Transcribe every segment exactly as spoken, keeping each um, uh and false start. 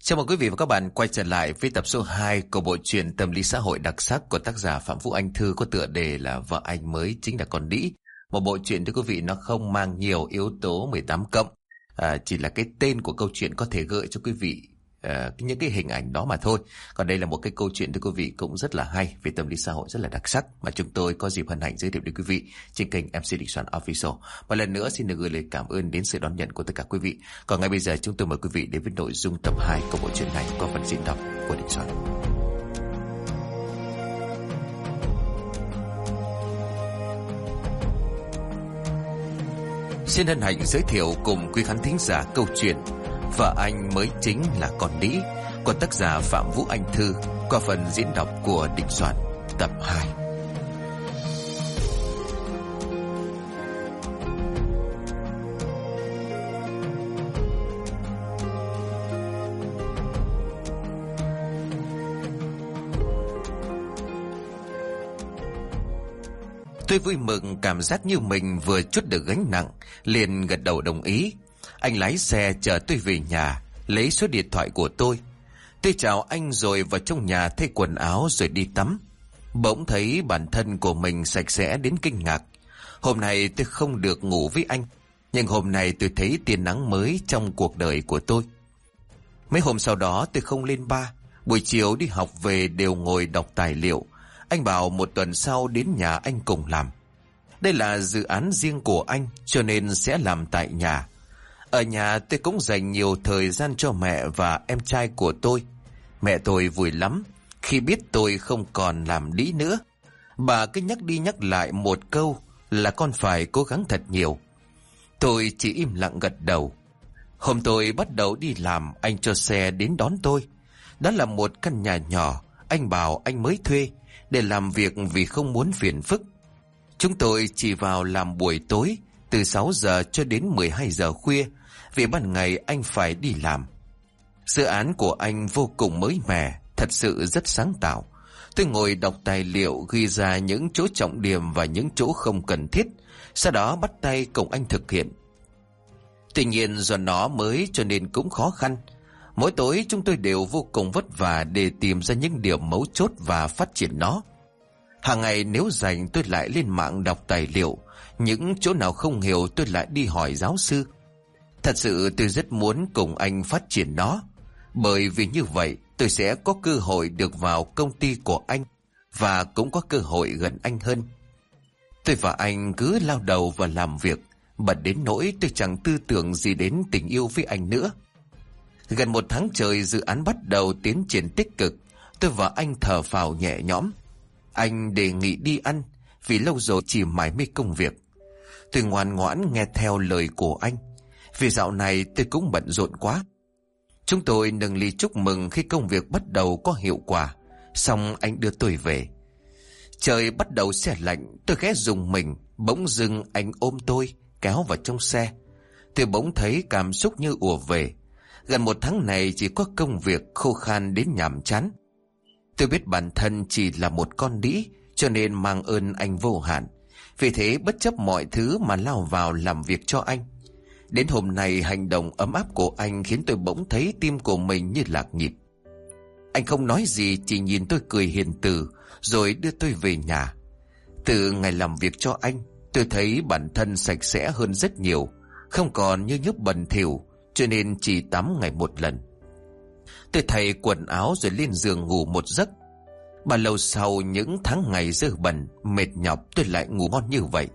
Chào mừng quý vị và các bạn quay trở lại với tập số hai của bộ truyện tâm lý xã hội đặc sắc của tác giả Phạm Vũ Anh Thư có tựa đề là Vợ Anh Mới Chính Là Con Đĩ. Một bộ truyện thưa quý vị nó không mang nhiều yếu tố mười tám cộng, à, chỉ là cái tên của câu chuyện có thể gợi cho quý vị à, những cái hình ảnh đó mà thôi. Còn đây là một cái câu chuyện thưa quý vị cũng rất là hay về tâm lý xã hội rất là đặc sắc mà chúng tôi có dịp hân hạnh giới thiệu đến quý vị trên kênh em xê Đình Soạn Official. Một lần nữa xin được gửi lời cảm ơn đến sự đón nhận của tất cả quý vị. Còn ngay bây giờ chúng tôi mời quý vị đến với nội dung tập hai của bộ truyện này qua phần diễn đọc của Đình Soạn. Xin hân hạnh giới thiệu cùng quý khán thính giả câu chuyện Vợ Anh Mới Chính Là Con Đĩ của tác giả Phạm Vũ Anh Thư qua phần diễn đọc của Đình Soạn tập hai. Tôi vui mừng cảm giác như mình vừa trút được gánh nặng, liền gật đầu đồng ý. Anh lái xe chở tôi về nhà, lấy số điện thoại của tôi. Tôi chào anh rồi vào trong nhà thay quần áo rồi đi tắm. Bỗng thấy bản thân của mình sạch sẽ đến kinh ngạc. Hôm nay tôi không được ngủ với anh, nhưng hôm nay tôi thấy tia nắng mới trong cuộc đời của tôi. Mấy hôm sau đó tôi không lên ba, buổi chiều đi học về đều ngồi đọc tài liệu. Anh bảo một tuần sau đến nhà anh cùng làm. Đây là dự án riêng của anh cho nên sẽ làm tại nhà. Ở nhà tôi cũng dành nhiều thời gian cho mẹ và em trai của tôi. Mẹ tôi vui lắm khi biết tôi không còn làm đĩ nữa. Bà cứ nhắc đi nhắc lại một câu là con phải cố gắng thật nhiều. Tôi chỉ im lặng gật đầu. Hôm tôi bắt đầu đi làm, anh cho xe đến đón tôi. Đó là một căn nhà nhỏ, anh bảo anh mới thuê để làm việc vì không muốn phiền phức. Chúng tôi chỉ vào làm buổi tối từ sáu giờ cho đến mười hai giờ khuya, vì ban ngày anh phải đi làm. Dự án của anh vô cùng mới mẻ, thật sự rất sáng tạo. Tôi ngồi đọc tài liệu, ghi ra những chỗ trọng điểm và những chỗ không cần thiết, sau đó bắt tay cùng anh thực hiện. Tuy nhiên do nó mới cho nên cũng khó khăn. Mỗi tối chúng tôi đều vô cùng vất vả để tìm ra những điểm mấu chốt và phát triển nó. Hàng ngày nếu rảnh tôi lại lên mạng đọc tài liệu, những chỗ nào không hiểu tôi lại đi hỏi giáo sư. Thật sự tôi rất muốn cùng anh phát triển nó, bởi vì như vậy tôi sẽ có cơ hội được vào công ty của anh và cũng có cơ hội gần anh hơn. Tôi và anh cứ lao đầu vào làm việc, bận đến nỗi tôi chẳng tư tưởng gì đến tình yêu với anh nữa. Gần một tháng trời dự án bắt đầu tiến triển tích cực, tôi và anh thở phào nhẹ nhõm. Anh đề nghị đi ăn vì lâu rồi chỉ mải mê công việc. Tôi ngoan ngoãn nghe theo lời của anh, vì dạo này tôi cũng bận rộn quá. Chúng tôi nâng ly chúc mừng khi công việc bắt đầu có hiệu quả. Xong anh đưa tôi về. Trời bắt đầu se lạnh, tôi khẽ rùng mình. Bỗng dưng anh ôm tôi kéo vào trong xe. Tôi bỗng thấy cảm xúc như ùa về. Gần một tháng này chỉ có công việc khô khan đến nhàm chán. Tôi biết bản thân chỉ là một con đĩ, cho nên mang ơn anh vô hạn. Vì thế bất chấp mọi thứ mà lao vào làm việc cho anh. Đến hôm nay hành động ấm áp của anh khiến tôi bỗng thấy tim của mình như lạc nhịp. Anh không nói gì, chỉ nhìn tôi cười hiền từ rồi đưa tôi về nhà. Từ ngày làm việc cho anh, tôi thấy bản thân sạch sẽ hơn rất nhiều, không còn như nhớp bẩn thỉu, cho nên chỉ tắm ngày một lần. Tôi thay quần áo rồi lên giường ngủ một giấc. Bao lâu sau những tháng ngày dơ bẩn, mệt nhọc, tôi lại ngủ ngon như vậy.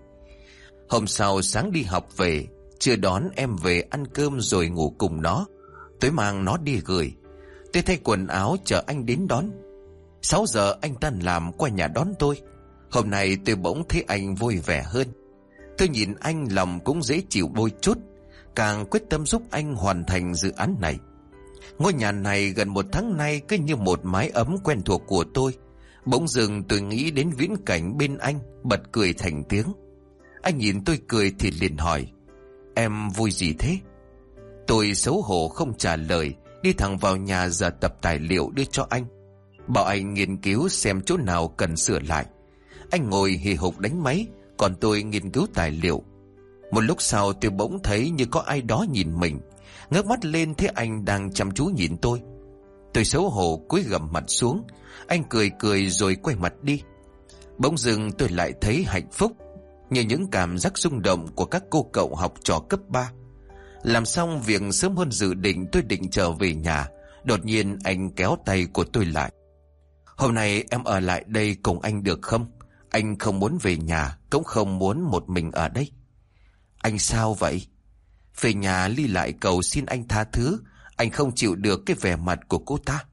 Hôm sau sáng đi học về, chưa đón em về ăn cơm rồi ngủ cùng nó. Tôi mang nó đi gửi. Tôi thay quần áo chờ anh đến đón. Sáu giờ anh tan làm qua nhà đón tôi. Hôm nay tôi bỗng thấy anh vui vẻ hơn. Tôi nhìn anh lòng cũng dễ chịu đôi chút, càng quyết tâm giúp anh hoàn thành dự án này. Ngôi nhà này gần một tháng nay cứ như một mái ấm quen thuộc của tôi. Bỗng dưng tôi nghĩ đến viễn cảnh bên anh, bật cười thành tiếng. Anh nhìn tôi cười thì liền hỏi: "Em vui gì thế?" Tôi xấu hổ không trả lời, đi thẳng vào nhà giờ tập tài liệu đưa cho anh, bảo anh nghiên cứu xem chỗ nào cần sửa lại. Anh ngồi hì hục đánh máy, còn tôi nghiên cứu tài liệu. Một lúc sau tôi bỗng thấy như có ai đó nhìn mình. Ngước mắt lên thấy anh đang chăm chú nhìn tôi. Tôi xấu hổ cúi gằm mặt xuống. Anh cười cười rồi quay mặt đi. Bỗng dưng tôi lại thấy hạnh phúc, như những cảm giác rung động của các cô cậu học trò cấp ba. Làm xong việc sớm hơn dự định, tôi định trở về nhà. Đột nhiên anh kéo tay của tôi lại. Hôm nay em ở lại đây cùng anh được không? Anh không muốn về nhà, cũng không muốn một mình ở đây. Anh sao vậy? Về nhà Ly lại cầu xin anh tha thứ. Anh không chịu được cái vẻ mặt của cô ta.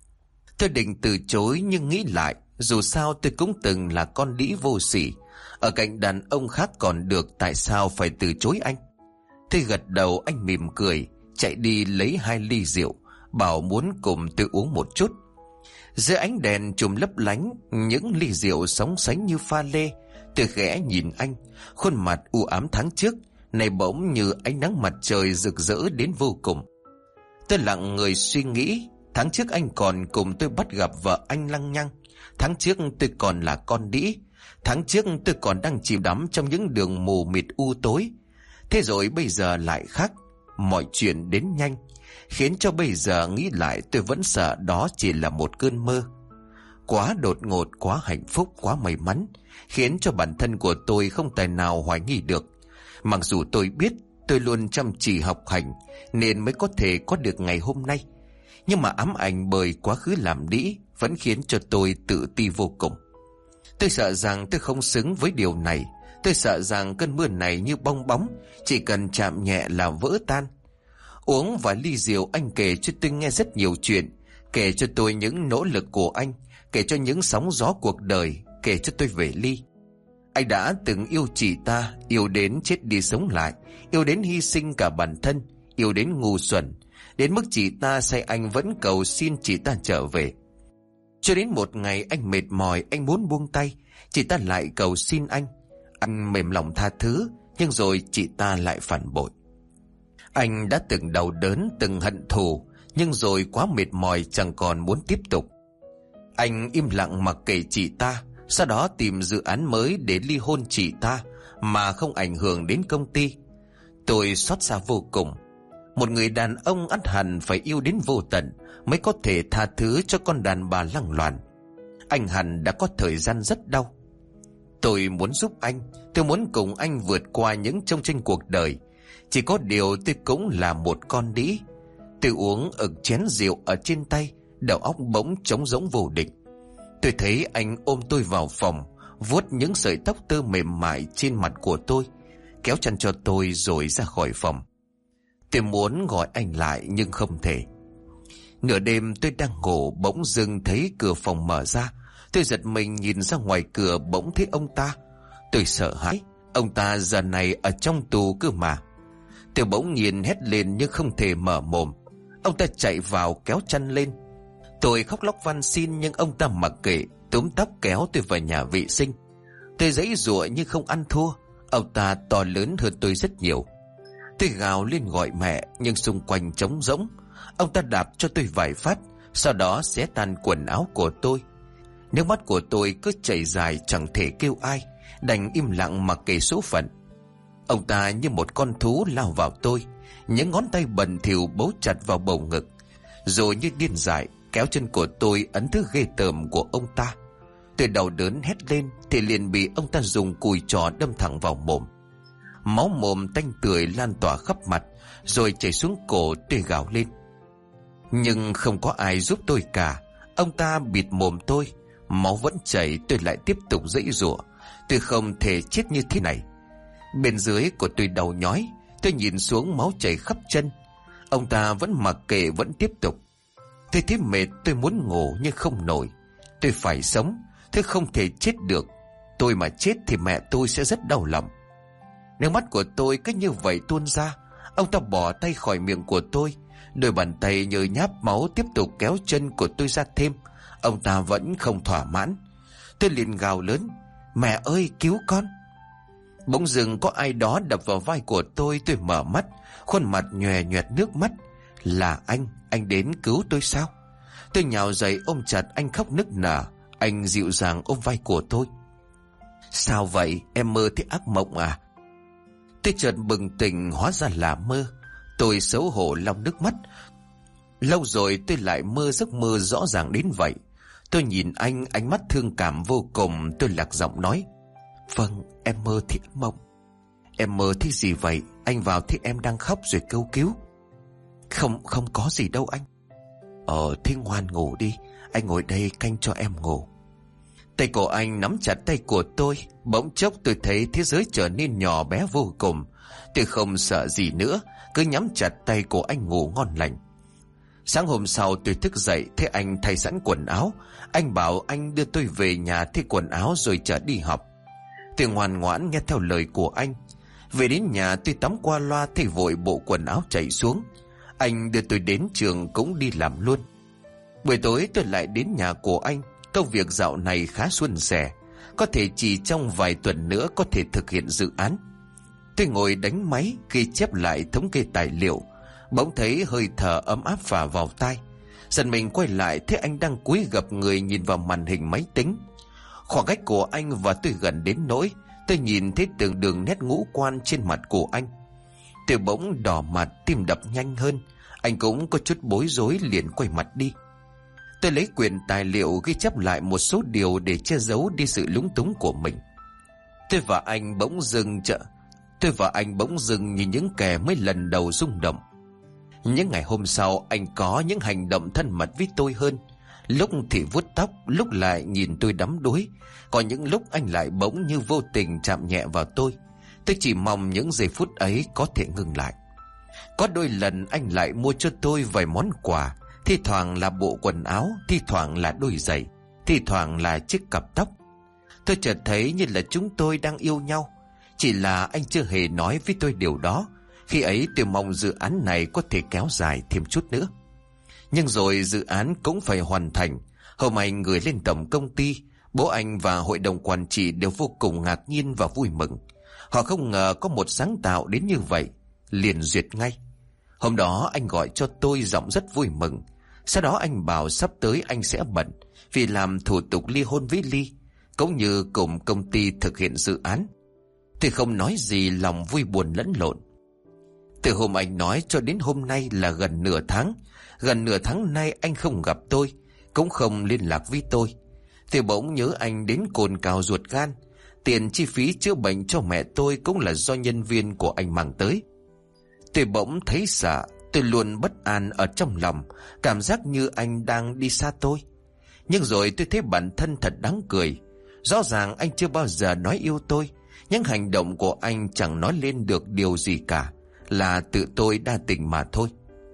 Tôi định từ chối nhưng nghĩ lại, dù sao tôi cũng từng là con đĩ vô sỉ. Ở cạnh đàn ông khác còn được, tại sao phải từ chối anh? Tôi gật đầu. Anh mỉm cười, chạy đi lấy hai ly rượu, bảo muốn cùng tôi uống một chút. Dưới ánh đèn chùm lấp lánh, những ly rượu sóng sánh như pha lê. Tôi khẽ nhìn anh, khuôn mặt u ám tháng trước này bỗng như ánh nắng mặt trời rực rỡ đến vô cùng. Tôi lặng người suy nghĩ. Tháng trước anh còn cùng tôi bắt gặp vợ anh lăng nhăng. Tháng trước tôi còn là con đĩ. Tháng trước tôi còn đang chìm đắm trong những đường mù mịt u tối. Thế rồi bây giờ lại khác. Mọi chuyện đến nhanh, khiến cho bây giờ nghĩ lại tôi vẫn sợ đó chỉ là một cơn mơ. Quá đột ngột, quá hạnh phúc, quá may mắn, khiến cho bản thân của tôi không tài nào hoài nghi được. Mặc dù tôi biết tôi luôn chăm chỉ học hành nên mới có thể có được ngày hôm nay, nhưng mà ám ảnh bởi quá khứ làm đĩ vẫn khiến cho tôi tự ti vô cùng. Tôi sợ rằng tôi không xứng với điều này. Tôi sợ rằng cơn mưa này như bong bóng, chỉ cần chạm nhẹ là vỡ tan. Uống vài ly rượu, anh kể cho tôi nghe rất nhiều chuyện. Kể cho tôi những nỗ lực của anh, kể cho những sóng gió cuộc đời, kể cho tôi về Ly. Anh đã từng yêu chị ta, yêu đến chết đi sống lại, yêu đến hy sinh cả bản thân, yêu đến ngu xuẩn, đến mức chị ta say anh vẫn cầu xin chị ta trở về. Cho đến một ngày anh mệt mỏi, anh muốn buông tay, chị ta lại cầu xin anh. Anh mềm lòng tha thứ, nhưng rồi chị ta lại phản bội. Anh đã từng đau đớn, từng hận thù, nhưng rồi quá mệt mỏi chẳng còn muốn tiếp tục. Anh im lặng mặc kệ chị ta, sau đó tìm dự án mới để ly hôn chị ta mà không ảnh hưởng đến công ty. Tôi xót xa vô cùng. Một người đàn ông ắt hẳn phải yêu đến vô tận mới có thể tha thứ cho con đàn bà lăng loàn. Anh hẳn đã có thời gian rất đau. Tôi muốn giúp anh, tôi muốn cùng anh vượt qua những chông chênh cuộc đời. Chỉ có điều tôi cũng là một con đĩ. Tôi uống ực chén rượu ở trên tay, đầu óc bỗng trống rỗng vô định. Tôi thấy anh ôm tôi vào phòng, vuốt những sợi tóc tơ mềm mại trên mặt của tôi, kéo chăn cho tôi rồi ra khỏi phòng. Tôi muốn gọi anh lại nhưng không thể. Nửa đêm tôi đang ngủ, bỗng dưng thấy cửa phòng mở ra. Tôi giật mình nhìn ra ngoài cửa, bỗng thấy ông ta. Tôi sợ hãi, ông ta giờ này ở trong tù cơ mà. Tôi bỗng nhìn hét lên nhưng không thể mở mồm. Ông ta chạy vào kéo chăn lên. Tôi khóc lóc van xin nhưng ông ta mặc kệ, túm tóc kéo tôi vào nhà vệ sinh. Tôi giãy giụa nhưng không ăn thua. Ông ta to lớn hơn tôi rất nhiều. Tôi gào lên gọi mẹ nhưng xung quanh trống rỗng. Ông ta đạp cho tôi vài phát, sau đó xé tan quần áo của tôi. Nước mắt của tôi cứ chảy dài chẳng thể kêu ai, đành im lặng mặc kệ số phận. Ông ta như một con thú lao vào tôi, những ngón tay bẩn thỉu bấu chặt vào bầu ngực, rồi như điên dại kéo chân của tôi ấn thứ ghê tởm của ông ta. Tôi đau đớn hét lên thì liền bị ông ta dùng cùi trò đâm thẳng vào mồm. Máu mồm tanh tưởi lan tỏa khắp mặt, rồi chảy xuống cổ. Tôi gào lên nhưng không có ai giúp tôi cả. Ông ta bịt mồm tôi, máu vẫn chảy. Tôi lại tiếp tục giãy giụa. Tôi không thể chết như thế này. Bên dưới của tôi đau nhói. Tôi nhìn xuống, máu chảy khắp chân. Ông ta vẫn mặc kệ, vẫn tiếp tục. Tôi thấy mệt, tôi muốn ngủ nhưng không nổi. Tôi phải sống, tôi không thể chết được. Tôi mà chết thì mẹ tôi sẽ rất đau lòng. Nước mắt của tôi cứ như vậy tuôn ra. Ông ta bỏ tay khỏi miệng của tôi, đôi bàn tay nhờ nháp máu tiếp tục kéo chân của tôi ra thêm. Ông ta vẫn không thỏa mãn. Tôi liền gào lớn: mẹ ơi, cứu con! Bỗng dưng có ai đó đập vào vai của tôi. Tôi mở mắt, khuôn mặt nhòe nhoẹt nước mắt. Là anh, anh đến cứu tôi sao? Tôi nhào dậy ôm chặt anh, khóc nức nở. Anh dịu dàng ôm vai của tôi. Sao vậy, em mơ thấy ác mộng à? Tôi chợt bừng tỉnh, hóa ra là mơ. Tôi xấu hổ lau nước mắt, Lâu rồi tôi lại mơ giấc mơ rõ ràng đến vậy. Tôi nhìn anh, ánh mắt thương cảm vô cùng. Tôi lạc giọng nói: Vâng, em mơ thì mộng. Em mơ thấy gì vậy? Anh vào thấy em đang khóc rồi kêu cứu. Không, không có gì đâu anh. Ờ, thế ngoan ngủ đi, anh ngồi đây canh cho em ngủ. Tay của anh nắm chặt tay của tôi. Bỗng chốc tôi thấy thế giới trở nên nhỏ bé vô cùng. Tôi không sợ gì nữa, cứ nhắm chặt tay của anh ngủ ngon lành. Sáng hôm sau tôi thức dậy thấy anh thay sẵn quần áo. Anh bảo anh đưa tôi về nhà thay quần áo rồi chở đi học. Tôi ngoan ngoãn nghe theo lời của anh. Về đến nhà tôi tắm qua loa thay vội bộ quần áo chạy xuống. Anh đưa tôi đến trường cũng đi làm luôn. Buổi tối tôi lại đến nhà của anh. Công việc dạo này khá suôn sẻ, có thể chỉ trong vài tuần nữa có thể thực hiện dự án. Tôi ngồi đánh máy ghi chép lại thống kê tài liệu. Bỗng thấy hơi thở ấm áp phả vào tai. Dần mình quay lại thấy anh đang cúi gập người nhìn vào màn hình máy tính. Khoảng cách của anh và tôi gần đến nỗi tôi nhìn thấy từng đường nét ngũ quan trên mặt của anh. Tôi bỗng đỏ mặt, tim đập nhanh hơn. Anh cũng có chút bối rối liền quay mặt đi. Tôi lấy quyển tài liệu ghi chép lại một số điều để che giấu đi sự lúng túng của mình. Tôi và anh bỗng dừng chợ. Tôi và anh bỗng dừng nhìn những kẻ mới lần đầu rung động. Những ngày hôm sau anh có những hành động thân mật với tôi hơn. Lúc thì vuốt tóc, lúc lại nhìn tôi đắm đuối. Còn những lúc anh lại bỗng như vô tình chạm nhẹ vào tôi. Tôi chỉ mong những giây phút ấy có thể ngừng lại. Có đôi lần anh lại mua cho tôi vài món quà. Thi thoảng là bộ quần áo, thi thoảng là đôi giày, thi thoảng là chiếc cặp tóc. Tôi chợt thấy như là chúng tôi đang yêu nhau. Chỉ là anh chưa hề nói với tôi điều đó. Khi ấy tôi mong dự án này có thể kéo dài thêm chút nữa. Nhưng rồi dự án cũng phải hoàn thành. Hôm anh gửi lên tổng công ty. Bố anh và hội đồng quản trị đều vô cùng ngạc nhiên và vui mừng. Họ không ngờ có một sáng tạo đến như vậy. Liền duyệt ngay. Hôm đó anh gọi cho tôi giọng rất vui mừng. Sau đó anh bảo sắp tới anh sẽ bận vì làm thủ tục ly hôn với Ly, cũng như cùng công ty thực hiện dự án. Tôi không nói gì, lòng vui buồn lẫn lộn. Từ hôm anh nói cho đến hôm nay là gần nửa tháng. Gần nửa tháng nay anh không gặp tôi, cũng không liên lạc với tôi. Tôi bỗng nhớ anh đến cồn cào ruột gan. Tiền chi phí chữa bệnh cho mẹ tôi cũng là do nhân viên của anh mang tới. Tôi bỗng thấy sợ. Tôi luôn bất an ở trong lòng, cảm giác như anh đang đi xa tôi. Nhưng rồi tôi thấy bản thân thật đáng cười. Rõ ràng anh chưa bao giờ nói yêu tôi. Những hành động của anh chẳng nói lên được điều gì cả, là tự tôi đa tình mà thôi.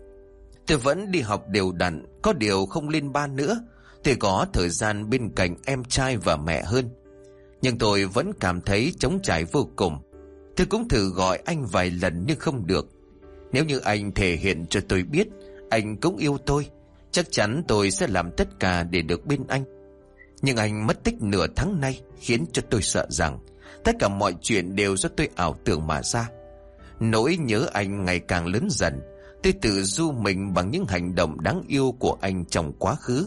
Tôi vẫn đi học đều đặn, có điều không lên ban nữa. Tôi có thời gian bên cạnh em trai và mẹ hơn. Nhưng tôi vẫn cảm thấy trống trải vô cùng. Tôi cũng thử gọi anh vài lần nhưng không được. Nếu như anh thể hiện cho tôi biết anh cũng yêu tôi, chắc chắn tôi sẽ làm tất cả để được bên anh. Nhưng anh mất tích nửa tháng nay khiến cho tôi sợ rằng tất cả mọi chuyện đều do tôi ảo tưởng mà ra. Nỗi nhớ anh ngày càng lớn dần. Tôi tự du mình bằng những hành động đáng yêu của anh trong quá khứ.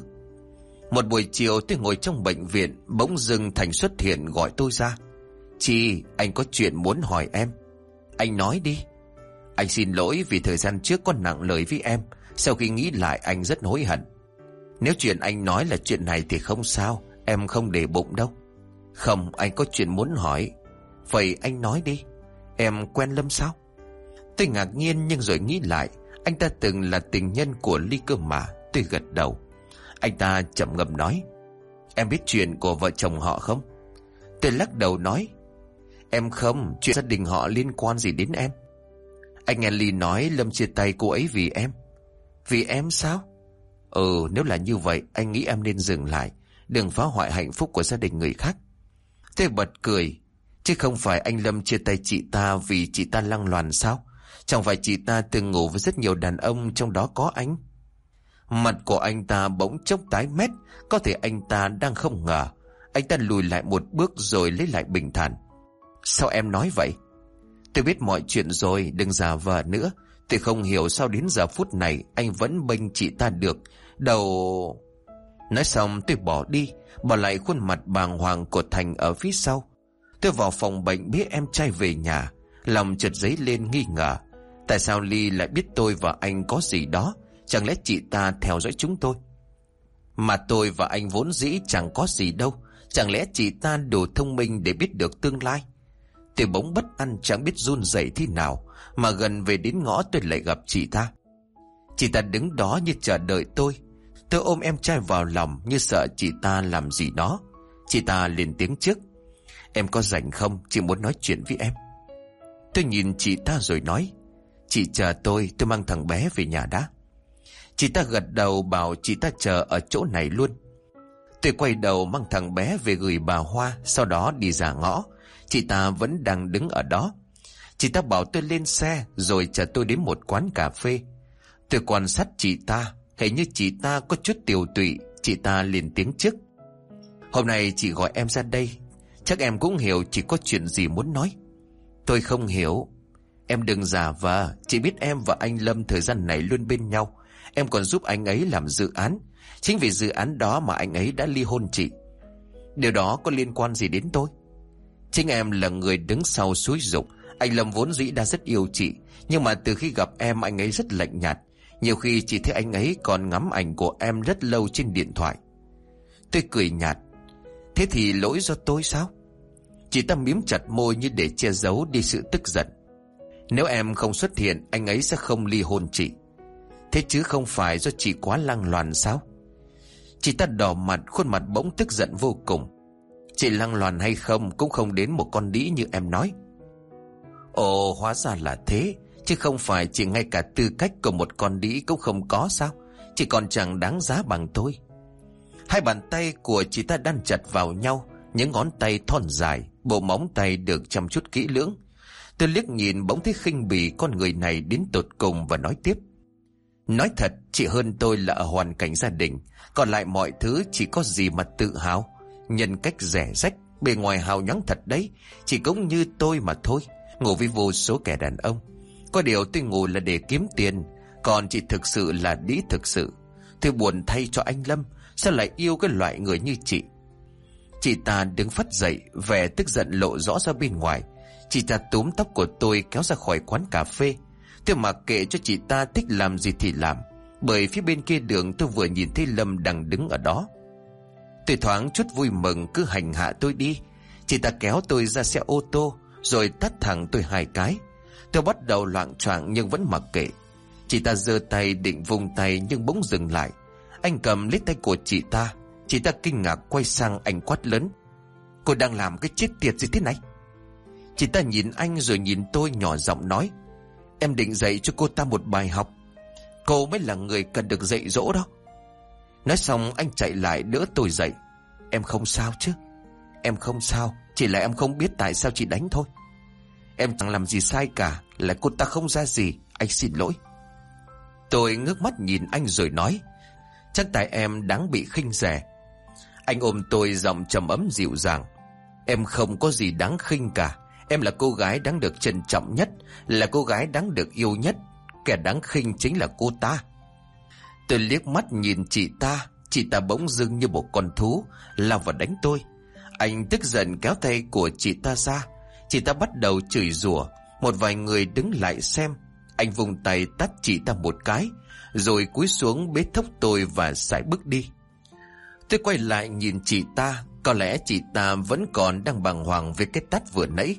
Một buổi chiều tôi ngồi trong bệnh viện, bỗng dưng Thành xuất hiện gọi tôi ra. Chị, anh có chuyện muốn hỏi em. Anh nói đi. Anh xin lỗi vì thời gian trước có nặng lời với em. Sau khi nghĩ lại anh rất hối hận. Nếu chuyện anh nói là chuyện này thì không sao, em không để bụng đâu. Không, anh có chuyện muốn hỏi. Vậy anh nói đi. Em quen Lâm sao? Tôi ngạc nhiên nhưng rồi nghĩ lại, anh ta từng là tình nhân của Ly cơ mà. Tôi gật đầu. Anh ta chậm ngâm nói, em biết chuyện của vợ chồng họ không? Tôi lắc đầu nói, em không, chuyện gia đình họ liên quan gì đến em? Anh nghe Ly nói Lâm chia tay cô ấy vì em. Vì em sao? Ừ, nếu là như vậy anh nghĩ em nên dừng lại, đừng phá hoại hạnh phúc của gia đình người khác. Tôi bật cười. Chứ không phải anh Lâm chia tay chị ta vì chị ta lăng loàn sao? Chẳng phải chị ta từng ngủ với rất nhiều đàn ông, trong đó có anh? Mặt của anh ta bỗng chốc tái mét. Có thể anh ta đang không ngờ. Anh ta lùi lại một bước rồi lấy lại bình thản. Sao em nói vậy? Tôi biết mọi chuyện rồi, đừng giả vờ nữa. Tôi không hiểu sao đến giờ phút này anh vẫn bênh chị ta được. Đầu... Nói xong tôi bỏ đi, bỏ lại khuôn mặt bàng hoàng của Thành ở phía sau. Tôi vào phòng bệnh biết em trai về nhà, lòng chợt dấy lên nghi ngờ. Tại sao Ly lại biết tôi và anh có gì đó Chẳng lẽ chị ta theo dõi chúng tôi? Mà tôi và anh vốn dĩ chẳng có gì đâu. Chẳng lẽ chị ta đủ thông minh để biết được tương lai? Tôi bỗng bất an chẳng biết run rẩy thế nào, mà gần về đến ngõ tôi lại gặp chị ta. Chị ta đứng đó như chờ đợi tôi. Tôi ôm em trai vào lòng như sợ chị ta làm gì đó. Chị ta lên tiếng trước: "Em có rảnh không? Chị muốn nói chuyện với em." Tôi nhìn chị ta rồi nói: "Chị chờ tôi, tôi mang thằng bé về nhà đã." Chị ta gật đầu bảo chị ta chờ ở chỗ này luôn. Tôi quay đầu mang thằng bé về gửi bà Hoa, sau đó đi ra ngõ. Chị ta vẫn đang đứng ở đó. Chị ta bảo tôi lên xe rồi chở tôi đến một quán cà phê. Tôi quan sát chị ta, hình như chị ta có chút tiều tụy. Chị ta lên tiếng trước: "Hôm nay chị gọi em ra đây, chắc em cũng hiểu chị có chuyện gì muốn nói." Tôi không hiểu. "Em đừng giả vờ, chị biết em và anh Lâm thời gian này luôn bên nhau. Em còn giúp anh ấy làm dự án. Chính vì dự án đó mà anh ấy đã ly hôn chị. Điều đó có liên quan gì đến tôi? Chính em là người đứng sau xúi giục. Anh Lâm vốn dĩ đã rất yêu chị, nhưng mà từ khi gặp em anh ấy rất lạnh nhạt. Nhiều khi chỉ thấy anh ấy còn ngắm ảnh của em rất lâu trên điện thoại." Tôi cười nhạt: "Thế thì lỗi do tôi sao?" Chị ta mím chặt môi như để che giấu đi sự tức giận. "Nếu em không xuất hiện, anh ấy sẽ không ly hôn chị. Thế chứ không phải do chị quá lăng loàn sao?" Chị ta đỏ mặt, khuôn mặt bỗng tức giận vô cùng. "Chị lăng loàn hay không cũng không đến một con đĩ như em nói." "Ồ, hóa ra là thế. Chứ không phải chỉ ngay cả tư cách của một con đĩ cũng không có sao? Chị còn chẳng đáng giá bằng tôi." Hai bàn tay của chị ta đan chặt vào nhau, những ngón tay thon dài, bộ móng tay được chăm chút kỹ lưỡng. Tôi liếc nhìn bỗng thấy khinh bỉ con người này đến tột cùng và nói tiếp: "Nói thật, chị hơn tôi là ở hoàn cảnh gia đình, còn lại mọi thứ chỉ có gì mà tự hào. Nhân cách rẻ rách, bề ngoài hào nhoáng thật đấy. Chị cũng như tôi mà thôi, ngủ với vô số kẻ đàn ông. Có điều tôi ngủ là để kiếm tiền, còn chị thực sự là đĩ thực sự. Tôi buồn thay cho anh Lâm, sao lại yêu cái loại người như chị." Chị ta đứng phắt dậy, vẻ tức giận lộ rõ ra bên ngoài. Chị ta túm tóc của tôi kéo ra khỏi quán cà phê. Tôi mặc kệ cho chị ta thích làm gì thì làm, bởi phía bên kia đường tôi vừa nhìn thấy Lâm đang đứng ở đó. Tôi thoáng chút vui mừng cứ hành hạ tôi đi. Chị ta kéo tôi ra xe ô tô rồi tát thẳng tôi hai cái. Tôi bắt đầu loạng choạng nhưng vẫn mặc kệ. Chị ta giơ tay định vung tay nhưng bỗng dừng lại. Anh cầm lấy tay của chị ta. Chị ta kinh ngạc quay sang anh quát lớn: "Cô đang làm cái chết tiệt gì thế này?" Chị ta nhìn anh rồi nhìn tôi nhỏ giọng nói: "Em định dạy cho cô ta một bài học. Cô mới là người cần được dạy dỗ đó." Nói xong anh chạy lại đỡ tôi dậy: "Em không sao chứ?" "Em không sao, chỉ là em không biết tại sao chị đánh thôi. Em chẳng làm gì sai cả, là cô ta không ra gì, anh xin lỗi." Tôi ngước mắt nhìn anh rồi nói: "Chắc tại em đáng bị khinh rẻ." Anh ôm tôi giọng trầm ấm dịu dàng: "Em không có gì đáng khinh cả. Em là cô gái đáng được trân trọng nhất, là cô gái đáng được yêu nhất. Kẻ đáng khinh chính là cô ta." Tôi liếc mắt nhìn chị ta. Chị ta bỗng dưng như một con thú lao vào đánh tôi. Anh tức giận kéo tay của chị ta ra. Chị ta bắt đầu chửi rủa. Một vài người đứng lại xem. Anh vùng tay tát chị ta một cái, rồi cúi xuống bế thốc tôi và sải bước đi. Tôi quay lại nhìn chị ta. Có lẽ chị ta vẫn còn đang bàng hoàng với cái tát vừa nãy.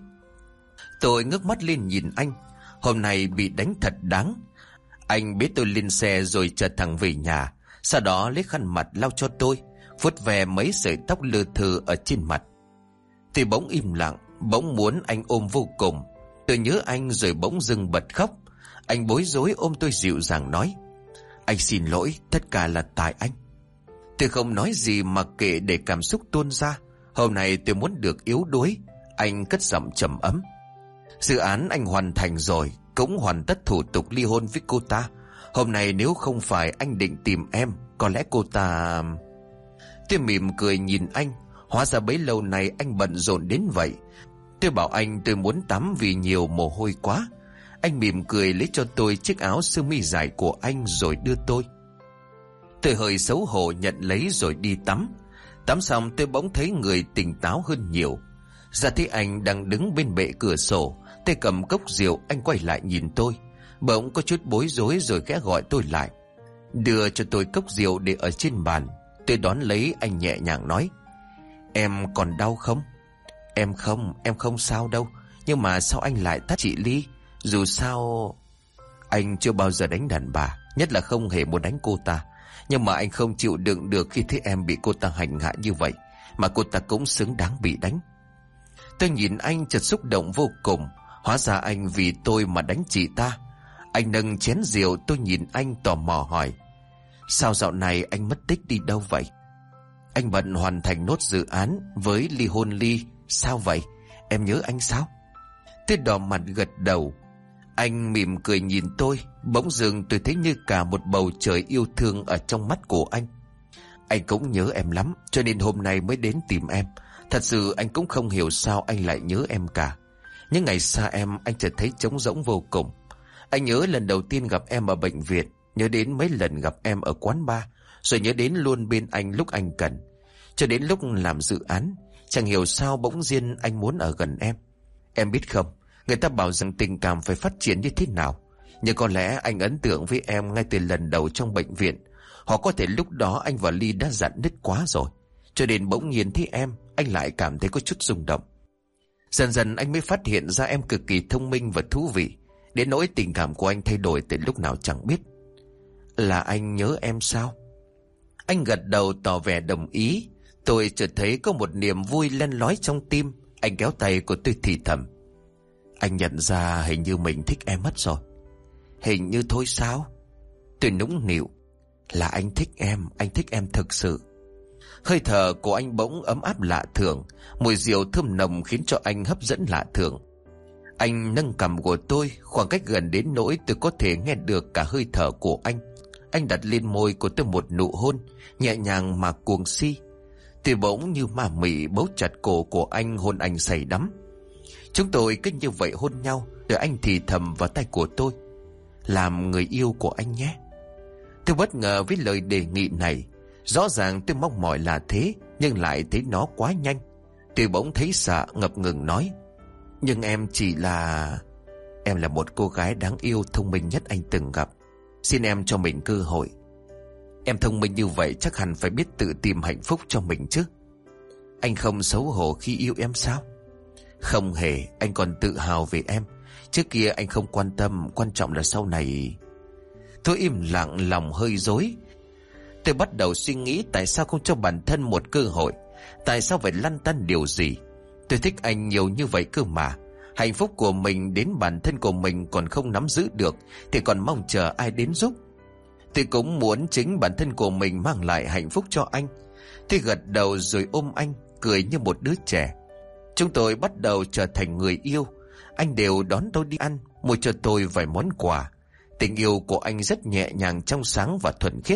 Tôi ngước mắt lên nhìn anh. Hôm nay bị đánh thật đáng. Anh bế tôi lên xe rồi chở thẳng về nhà. Sau đó lấy khăn mặt lau cho tôi, vuốt về mấy sợi tóc lưa thưa ở trên mặt. Tôi bỗng im lặng, bỗng muốn anh ôm vô cùng. Tôi nhớ anh rồi bỗng dưng bật khóc. Anh bối rối ôm tôi dịu dàng nói: "Anh xin lỗi, tất cả là tại anh." Tôi không nói gì mà kệ để cảm xúc tuôn ra. Hôm nay tôi muốn được yếu đuối. Anh cất giọng trầm ấm: "Dự án anh hoàn thành rồi, cũng hoàn tất thủ tục ly hôn với cô ta. Hôm nay nếu không phải anh định tìm em, có lẽ cô ta..." Tôi mỉm cười nhìn anh. Hóa ra bấy lâu nay anh bận rộn đến vậy. Tôi bảo anh tôi muốn tắm vì nhiều mồ hôi quá. Anh mỉm cười lấy cho tôi chiếc áo sơ mi dài của anh rồi đưa tôi. Tôi hơi xấu hổ nhận lấy rồi đi tắm. Tắm xong tôi bỗng thấy người tỉnh táo hơn nhiều. Ra thấy anh đang đứng bên bệ cửa sổ, tay cầm cốc rượu. Anh quay lại nhìn tôi, bỗng có chút bối rối rồi khẽ gọi tôi lại: đưa cho tôi cốc rượu để ở trên bàn. Tôi đón lấy, anh nhẹ nhàng nói: Em còn đau không? Em không, em không sao đâu. Nhưng mà sao anh lại tát chị Ly? Dù sao anh chưa bao giờ đánh đàn bà, nhất là không hề muốn đánh cô ta. Nhưng mà anh không chịu đựng được khi thấy em bị cô ta hành hạ như vậy. Mà cô ta cũng xứng đáng bị đánh. Tôi nhìn anh chợt xúc động vô cùng. Hóa ra anh vì tôi mà đánh chị ta. Anh nâng chén rượu, tôi nhìn anh tò mò hỏi: Sao dạo này anh mất tích đi đâu vậy? Anh bận hoàn thành nốt dự án với ly hôn Ly. Sao vậy? Em nhớ anh sao? Tôi đỏ mặt gật đầu. Anh mỉm cười nhìn tôi. Bỗng dưng tôi thấy như cả một bầu trời yêu thương ở trong mắt của anh. Anh cũng nhớ em lắm, cho nên hôm nay mới đến tìm em. Thật sự anh cũng không hiểu sao anh lại nhớ em cả. Những ngày xa em, anh chợt thấy trống rỗng vô cùng. Anh nhớ lần đầu tiên gặp em ở bệnh viện, nhớ đến mấy lần gặp em ở quán bar, rồi nhớ đến luôn bên anh lúc anh cần. Cho đến lúc làm dự án, chẳng hiểu sao bỗng dưng anh muốn ở gần em. Em biết không, người ta bảo rằng tình cảm phải phát triển như thế nào. Nhưng có lẽ anh ấn tượng với em ngay từ lần đầu trong bệnh viện. Hoặc có thể lúc đó anh và Ly đã dặn nứt quá rồi, cho nên bỗng nhiên thấy em, anh lại cảm thấy có chút rung động. Dần dần anh mới phát hiện ra em cực kỳ thông minh và thú vị, đến nỗi tình cảm của anh thay đổi từ lúc nào chẳng biết. Là anh nhớ em sao? Anh gật đầu tỏ vẻ đồng ý. Tôi chợt thấy có một niềm vui len lói trong tim. Anh kéo tay của tôi thì thầm: Anh nhận ra hình như mình thích em mất rồi. Hình như thôi sao? Tôi nũng nịu: Là anh thích em, anh thích em thực sự. Hơi thở của anh bỗng ấm áp lạ thường, mùi rượu thơm nồng khiến cho anh hấp dẫn lạ thường. Anh nâng cằm của tôi, khoảng cách gần đến nỗi tôi có thể nghe được cả hơi thở của anh. Anh đặt lên môi của tôi một nụ hôn nhẹ nhàng mà cuồng si. Tôi bỗng như ma mị bấu chặt cổ của anh, hôn anh say đắm. Chúng tôi cứ như vậy hôn nhau, rồi anh thì thầm vào tay của tôi: Làm người yêu của anh nhé. Tôi bất ngờ với lời đề nghị này. Rõ ràng tôi mong mỏi là thế, nhưng lại thấy nó quá nhanh. Tôi bỗng thấy sợ, ngập ngừng nói: Nhưng em chỉ là... Em là một cô gái đáng yêu, thông minh nhất anh từng gặp. Xin em cho mình cơ hội. Em thông minh như vậy chắc hẳn phải biết tự tìm hạnh phúc cho mình chứ. Anh không xấu hổ khi yêu em sao? Không hề, anh còn tự hào về em. Trước kia anh không quan tâm, quan trọng là sau này... Tôi im lặng, lòng hơi rối. Tôi bắt đầu suy nghĩ tại sao không cho bản thân một cơ hội. Tại sao phải lăn tăn điều gì? Tôi thích anh nhiều như vậy cơ mà. Hạnh phúc của mình đến bản thân của mình còn không nắm giữ được, thì còn mong chờ ai đến giúp? Tôi cũng muốn chính bản thân của mình mang lại hạnh phúc cho anh. Tôi gật đầu rồi ôm anh, cười như một đứa trẻ. Chúng tôi bắt đầu trở thành người yêu. Anh đều đón tôi đi ăn, mua cho tôi vài món quà. Tình yêu của anh rất nhẹ nhàng, trong sáng và thuần khiết.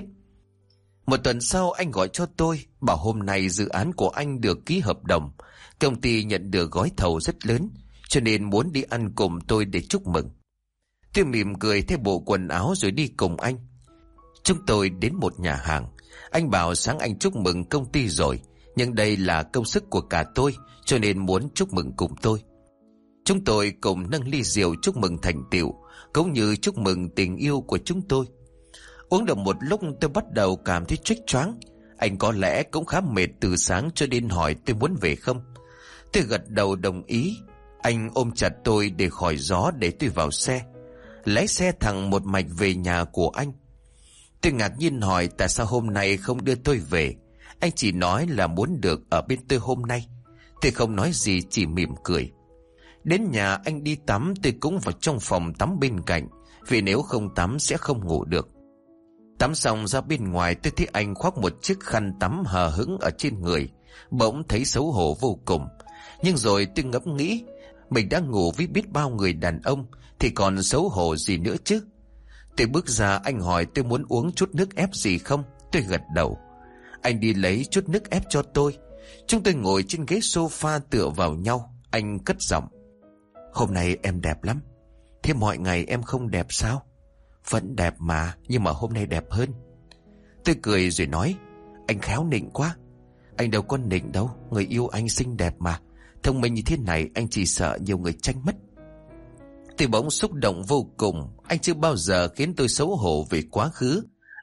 Một tuần sau anh gọi cho tôi, bảo hôm nay dự án của anh được ký hợp đồng. Công ty nhận được gói thầu rất lớn, cho nên muốn đi ăn cùng tôi để chúc mừng. Tôi mỉm cười thay bộ quần áo rồi đi cùng anh. Chúng tôi đến một nhà hàng. Anh bảo sáng anh chúc mừng công ty rồi, nhưng đây là công sức của cả tôi, cho nên muốn chúc mừng cùng tôi. Chúng tôi cùng nâng ly rượu chúc mừng thành tựu, cũng như chúc mừng tình yêu của chúng tôi. Uống được một lúc tôi bắt đầu cảm thấy choáng choáng. Anh có lẽ cũng khá mệt từ sáng, cho nên hỏi tôi muốn về không. Tôi gật đầu đồng ý. Anh ôm chặt tôi để khỏi gió, để tôi vào xe, lái xe thẳng một mạch về nhà của anh. Tôi ngạc nhiên hỏi tại sao hôm nay không đưa tôi về. Anh chỉ nói là muốn được ở bên tôi hôm nay. Tôi không nói gì, chỉ mỉm cười. Đến nhà anh đi tắm, tôi cũng vào trong phòng tắm bên cạnh, vì nếu không tắm sẽ không ngủ được. Tắm xong ra bên ngoài, tôi thấy anh khoác một chiếc khăn tắm hờ hững ở trên người. Bỗng thấy xấu hổ vô cùng. Nhưng rồi tôi ngẫm nghĩ, mình đã ngủ với biết bao người đàn ông, thì còn xấu hổ gì nữa chứ. Tôi bước ra, anh hỏi tôi muốn uống chút nước ép gì không. Tôi gật đầu. Anh đi lấy chút nước ép cho tôi. Chúng tôi ngồi trên ghế sofa tựa vào nhau. Anh cất giọng: Hôm nay em đẹp lắm. Thế mọi ngày em không đẹp sao? Vẫn đẹp mà, nhưng mà hôm nay đẹp hơn. Tôi cười rồi nói: Anh khéo nịnh quá. Anh đâu có nịnh đâu, người yêu anh xinh đẹp mà. Thông minh như thế này anh chỉ sợ nhiều người tranh mất. Tôi bỗng xúc động vô cùng. Anh chưa bao giờ khiến tôi xấu hổ về quá khứ.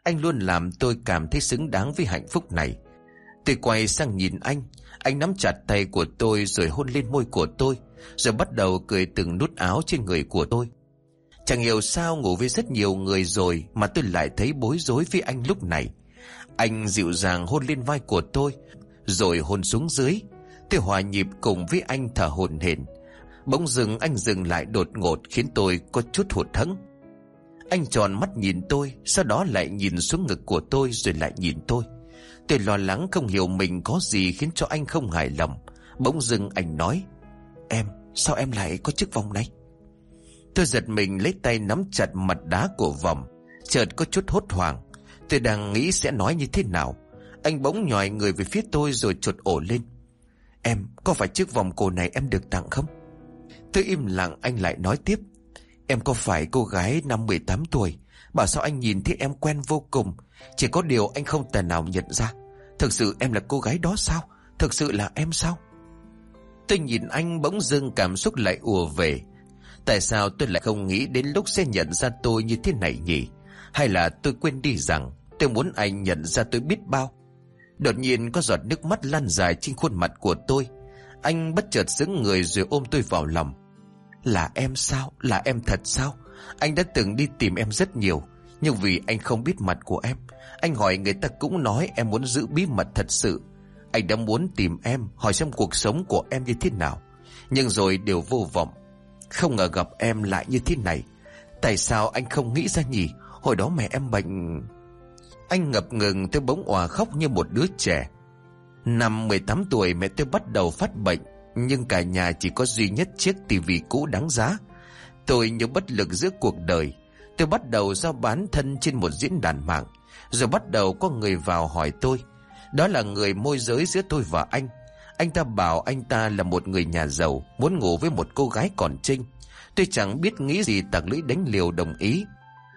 Anh luôn làm tôi cảm thấy xứng đáng với hạnh phúc này. Tôi quay sang nhìn anh. Anh nắm chặt tay của tôi rồi hôn lên môi của tôi, rồi bắt đầu cười từng nút áo trên người của tôi. Chẳng hiểu sao ngủ với rất nhiều người rồi mà tôi lại thấy bối rối với anh lúc này. Anh dịu dàng hôn lên vai của tôi, rồi hôn xuống dưới. Tôi hòa nhịp cùng với anh thở hổn hển. Bỗng dưng anh dừng lại đột ngột khiến tôi có chút hụt hẫng. Anh tròn mắt nhìn tôi, sau đó lại nhìn xuống ngực của tôi rồi lại nhìn tôi. Tôi lo lắng không hiểu mình có gì khiến cho anh không hài lòng. Bỗng dưng anh nói: Em, sao em lại có chiếc vòng này? Tôi giật mình lấy tay nắm chặt mặt đá của vòng, chợt có chút hốt hoảng. Tôi đang nghĩ sẽ nói như thế nào. Anh bỗng nhòi người về phía tôi rồi chột ổ lên: Em, có phải chiếc vòng cổ này em được tặng không? Tôi im lặng, anh lại nói tiếp: Em có phải cô gái năm mười tám tuổi, bảo sao anh nhìn thấy em quen vô cùng. Chỉ có điều anh không thể nào nhận ra. Thực sự em là cô gái đó sao? Thực sự là em sao? Tôi nhìn anh, bỗng dưng cảm xúc lại ùa về. Tại sao tôi lại không nghĩ đến lúc sẽ nhận ra tôi như thế này nhỉ? Hay là tôi quên đi rằng tôi muốn anh nhận ra tôi biết bao? Đột nhiên có giọt nước mắt lan dài trên khuôn mặt của tôi. Anh bất chợt xứng người rồi ôm tôi vào lòng. Là em sao? Là em thật sao? Anh đã từng đi tìm em rất nhiều, nhưng vì anh không biết mặt của em, anh hỏi người ta cũng nói em muốn giữ bí mật thật sự. Anh đã muốn tìm em, hỏi xem cuộc sống của em như thế nào, nhưng rồi đều vô vọng. Không ngờ gặp em lại như thế này. Tại sao anh không nghĩ ra nhỉ? Hồi đó mẹ em bệnh... Anh ngập ngừng, tôi bỗng òa khóc như một đứa trẻ. Năm mười tám tuổi mẹ tôi bắt đầu phát bệnh, nhưng cả nhà chỉ có duy nhất chiếc tivi cũ đáng giá. Tôi như bất lực giữa cuộc đời. Tôi bắt đầu giao bán thân trên một diễn đàn mạng. Rồi bắt đầu có người vào hỏi tôi. Đó là người môi giới giữa tôi và anh. Anh ta bảo anh ta là một người nhà giàu, muốn ngủ với một cô gái còn trinh. Tôi chẳng biết nghĩ gì, tặc lưỡi đánh liều đồng ý.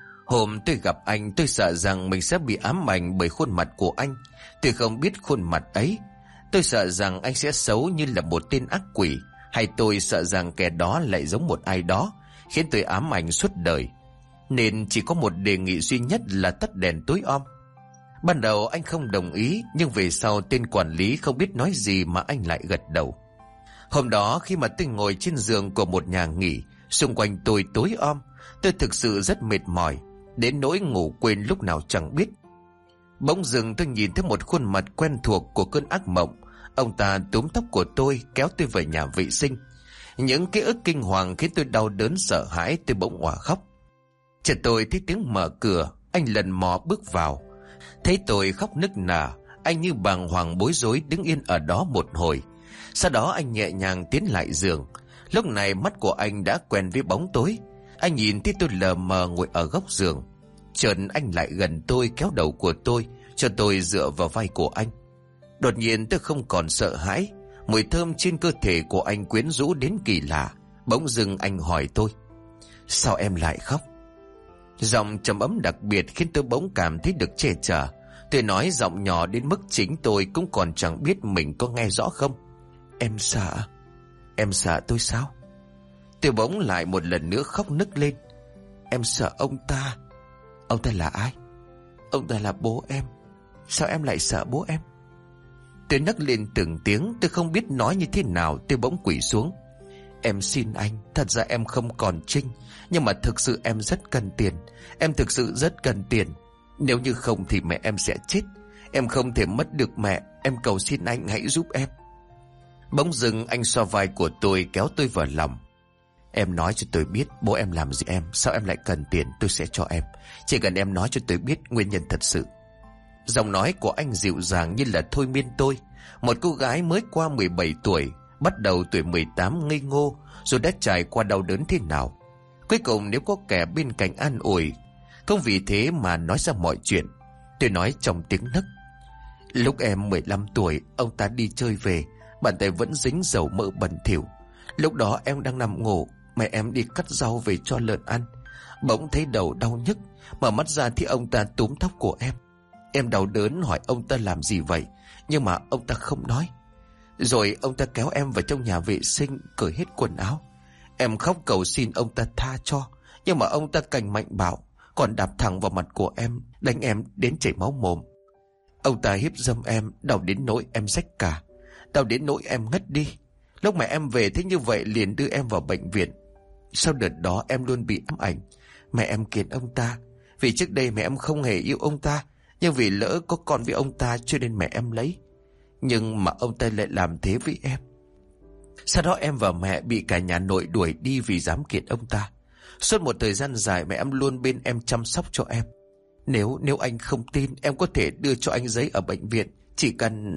Hôm tôi gặp anh, tôi sợ rằng mình sẽ bị ám ảnh bởi khuôn mặt của anh. Tôi không biết khuôn mặt ấy. Tôi sợ rằng anh sẽ xấu như là một tên ác quỷ, hay tôi sợ rằng kẻ đó lại giống một ai đó, khiến tôi ám ảnh suốt đời. Nên chỉ có một đề nghị duy nhất là tắt đèn tối om. Ban đầu anh không đồng ý, nhưng về sau tên quản lý không biết nói gì mà anh lại gật đầu. Hôm đó khi mà tôi ngồi trên giường của một nhà nghỉ, xung quanh tôi tối om, tôi thực sự rất mệt mỏi, đến nỗi ngủ quên lúc nào chẳng biết. Bỗng dưng tôi nhìn thấy một khuôn mặt quen thuộc của cơn ác mộng. Ông ta túm tóc của tôi, kéo tôi về nhà vệ sinh. Những ký ức kinh hoàng khiến tôi đau đớn sợ hãi, tôi bỗng òa khóc. Chợt tôi thấy tiếng mở cửa, anh lần mò bước vào. Thấy tôi khóc nức nở, anh như bàng hoàng bối rối đứng yên ở đó một hồi. Sau đó anh nhẹ nhàng tiến lại giường. Lúc này mắt của anh đã quen với bóng tối. Anh nhìn thấy tôi lờ mờ ngồi ở góc giường. Chợt anh lại gần tôi, kéo đầu của tôi, cho tôi dựa vào vai của anh. Đột nhiên tôi không còn sợ hãi. Mùi thơm trên cơ thể của anh quyến rũ đến kỳ lạ. Bỗng dưng anh hỏi tôi: Sao em lại khóc? Giọng trầm ấm đặc biệt khiến tôi bỗng cảm thấy được che chở. Tôi nói giọng nhỏ đến mức chính tôi cũng còn chẳng biết mình có nghe rõ không. Em sợ. Em sợ tôi sao? Tôi bỗng lại một lần nữa khóc nức lên. Em sợ ông ta. Ông ta là ai? Ông ta là bố em. Sao em lại sợ bố em? Tôi nấc lên từng tiếng, tôi không biết nói như thế nào. Tôi bỗng quỳ xuống. Em xin anh, thật ra em không còn trinh, nhưng mà thực sự em rất cần tiền. Em thực sự rất cần tiền. Nếu như không thì mẹ em sẽ chết. Em không thể mất được mẹ. Em cầu xin anh hãy giúp em. Bỗng dưng anh xoa vai của tôi, kéo tôi vào lòng. Em nói cho tôi biết bố em làm gì em, sao em lại cần tiền, tôi sẽ cho em. Chỉ cần em nói cho tôi biết nguyên nhân thật sự. Giọng nói của anh dịu dàng như là thôi miên tôi. Một cô gái mới qua mười bảy tuổi, bắt đầu tuổi mười tám ngây ngô, rồi đã trải qua đau đớn thế nào. Cuối cùng nếu có kẻ bên cạnh an ủi, không vì thế mà nói ra mọi chuyện. Tôi nói trong tiếng nấc. Lúc em mười lăm tuổi, ông ta đi chơi về, bàn tay vẫn dính dầu mỡ bẩn thỉu. Lúc đó em đang nằm ngủ, mẹ em đi cắt rau về cho lợn ăn. Bỗng thấy đầu đau nhức, mở mắt ra thì ông ta túm tóc của em. Em đau đớn hỏi ông ta làm gì vậy, nhưng mà ông ta không nói. Rồi ông ta kéo em vào trong nhà vệ sinh, cởi hết quần áo. Em khóc cầu xin ông ta tha cho, nhưng mà ông ta cành mạnh bạo, còn đạp thẳng vào mặt của em, đánh em đến chảy máu mồm. Ông ta hiếp dâm em, đau đến nỗi em rách cả, đau đến nỗi em ngất đi. Lúc mẹ em về thế như vậy liền đưa em vào bệnh viện. Sau đợt đó em luôn bị ám ảnh. Mẹ em kiện ông ta, vì trước đây mẹ em không hề yêu ông ta, nhưng vì lỡ có con với ông ta cho nên mẹ em lấy. Nhưng mà ông ta lại làm thế với em. Sau đó em và mẹ bị cả nhà nội đuổi đi vì dám kiện ông ta. Suốt một thời gian dài mẹ em luôn bên em chăm sóc cho em. Nếu nếu anh không tin, em có thể đưa cho anh giấy ở bệnh viện. Chỉ cần...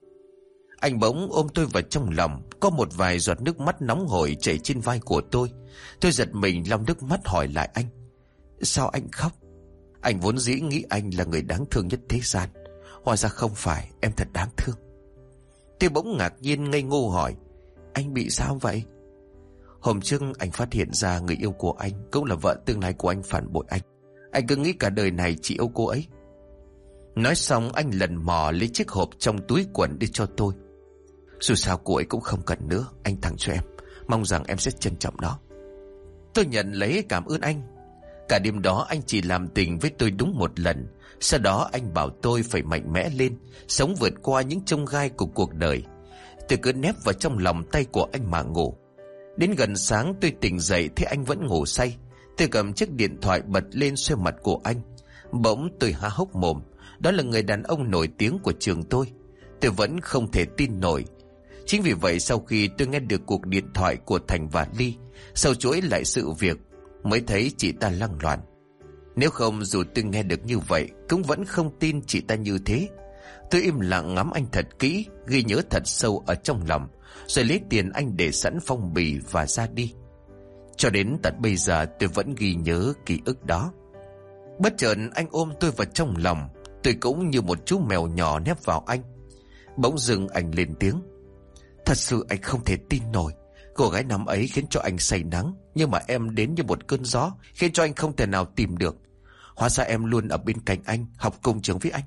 Anh bỗng ôm tôi vào trong lòng. Có một vài giọt nước mắt nóng hổi chảy trên vai của tôi. Tôi giật mình lau nước mắt hỏi lại anh: Sao anh khóc? Anh vốn dĩ nghĩ anh là người đáng thương nhất thế gian. Hóa ra không phải, em thật đáng thương. Tôi bỗng ngạc nhiên ngây ngô hỏi: Anh bị sao vậy? Hôm trước anh phát hiện ra người yêu của anh cũng là vợ tương lai của anh phản bội anh. Anh cứ nghĩ cả đời này chỉ yêu cô ấy. Nói xong anh lần mò lấy chiếc hộp trong túi quần đưa cho tôi. Dù sao cô ấy cũng không cần nữa, anh tặng cho em. Mong rằng em sẽ trân trọng nó. Tôi nhận lấy cảm ơn anh. Cả đêm đó anh chỉ làm tình với tôi đúng một lần. Sau đó anh bảo tôi phải mạnh mẽ lên, sống vượt qua những chông gai của cuộc đời. Tôi cứ nép vào trong lòng tay của anh mà ngủ. Đến gần sáng tôi tỉnh dậy thấy anh vẫn ngủ say. Tôi cầm chiếc điện thoại bật lên xoay mặt của anh. Bỗng tôi há hốc mồm. Đó là người đàn ông nổi tiếng của trường tôi. Tôi vẫn không thể tin nổi. Chính vì vậy sau khi tôi nghe được cuộc điện thoại của Thành và Ly, sau chuỗi lại sự việc, mới thấy chị ta lăng loàn. Nếu không dù tôi nghe được như vậy cũng vẫn không tin chị ta như thế. Tôi im lặng ngắm anh thật kỹ, ghi nhớ thật sâu ở trong lòng, rồi lấy tiền anh để sẵn phong bì và ra đi. Cho đến tận bây giờ tôi vẫn ghi nhớ ký ức đó. Bất chợt anh ôm tôi vào trong lòng. Tôi cũng như một chú mèo nhỏ nép vào anh. Bỗng dưng anh lên tiếng: Thật sự anh không thể tin nổi. Cô gái năm ấy khiến cho anh say nắng, nhưng mà em đến như một cơn gió, khiến cho anh không thể nào tìm được. Hóa ra em luôn ở bên cạnh anh, học cùng trường với anh.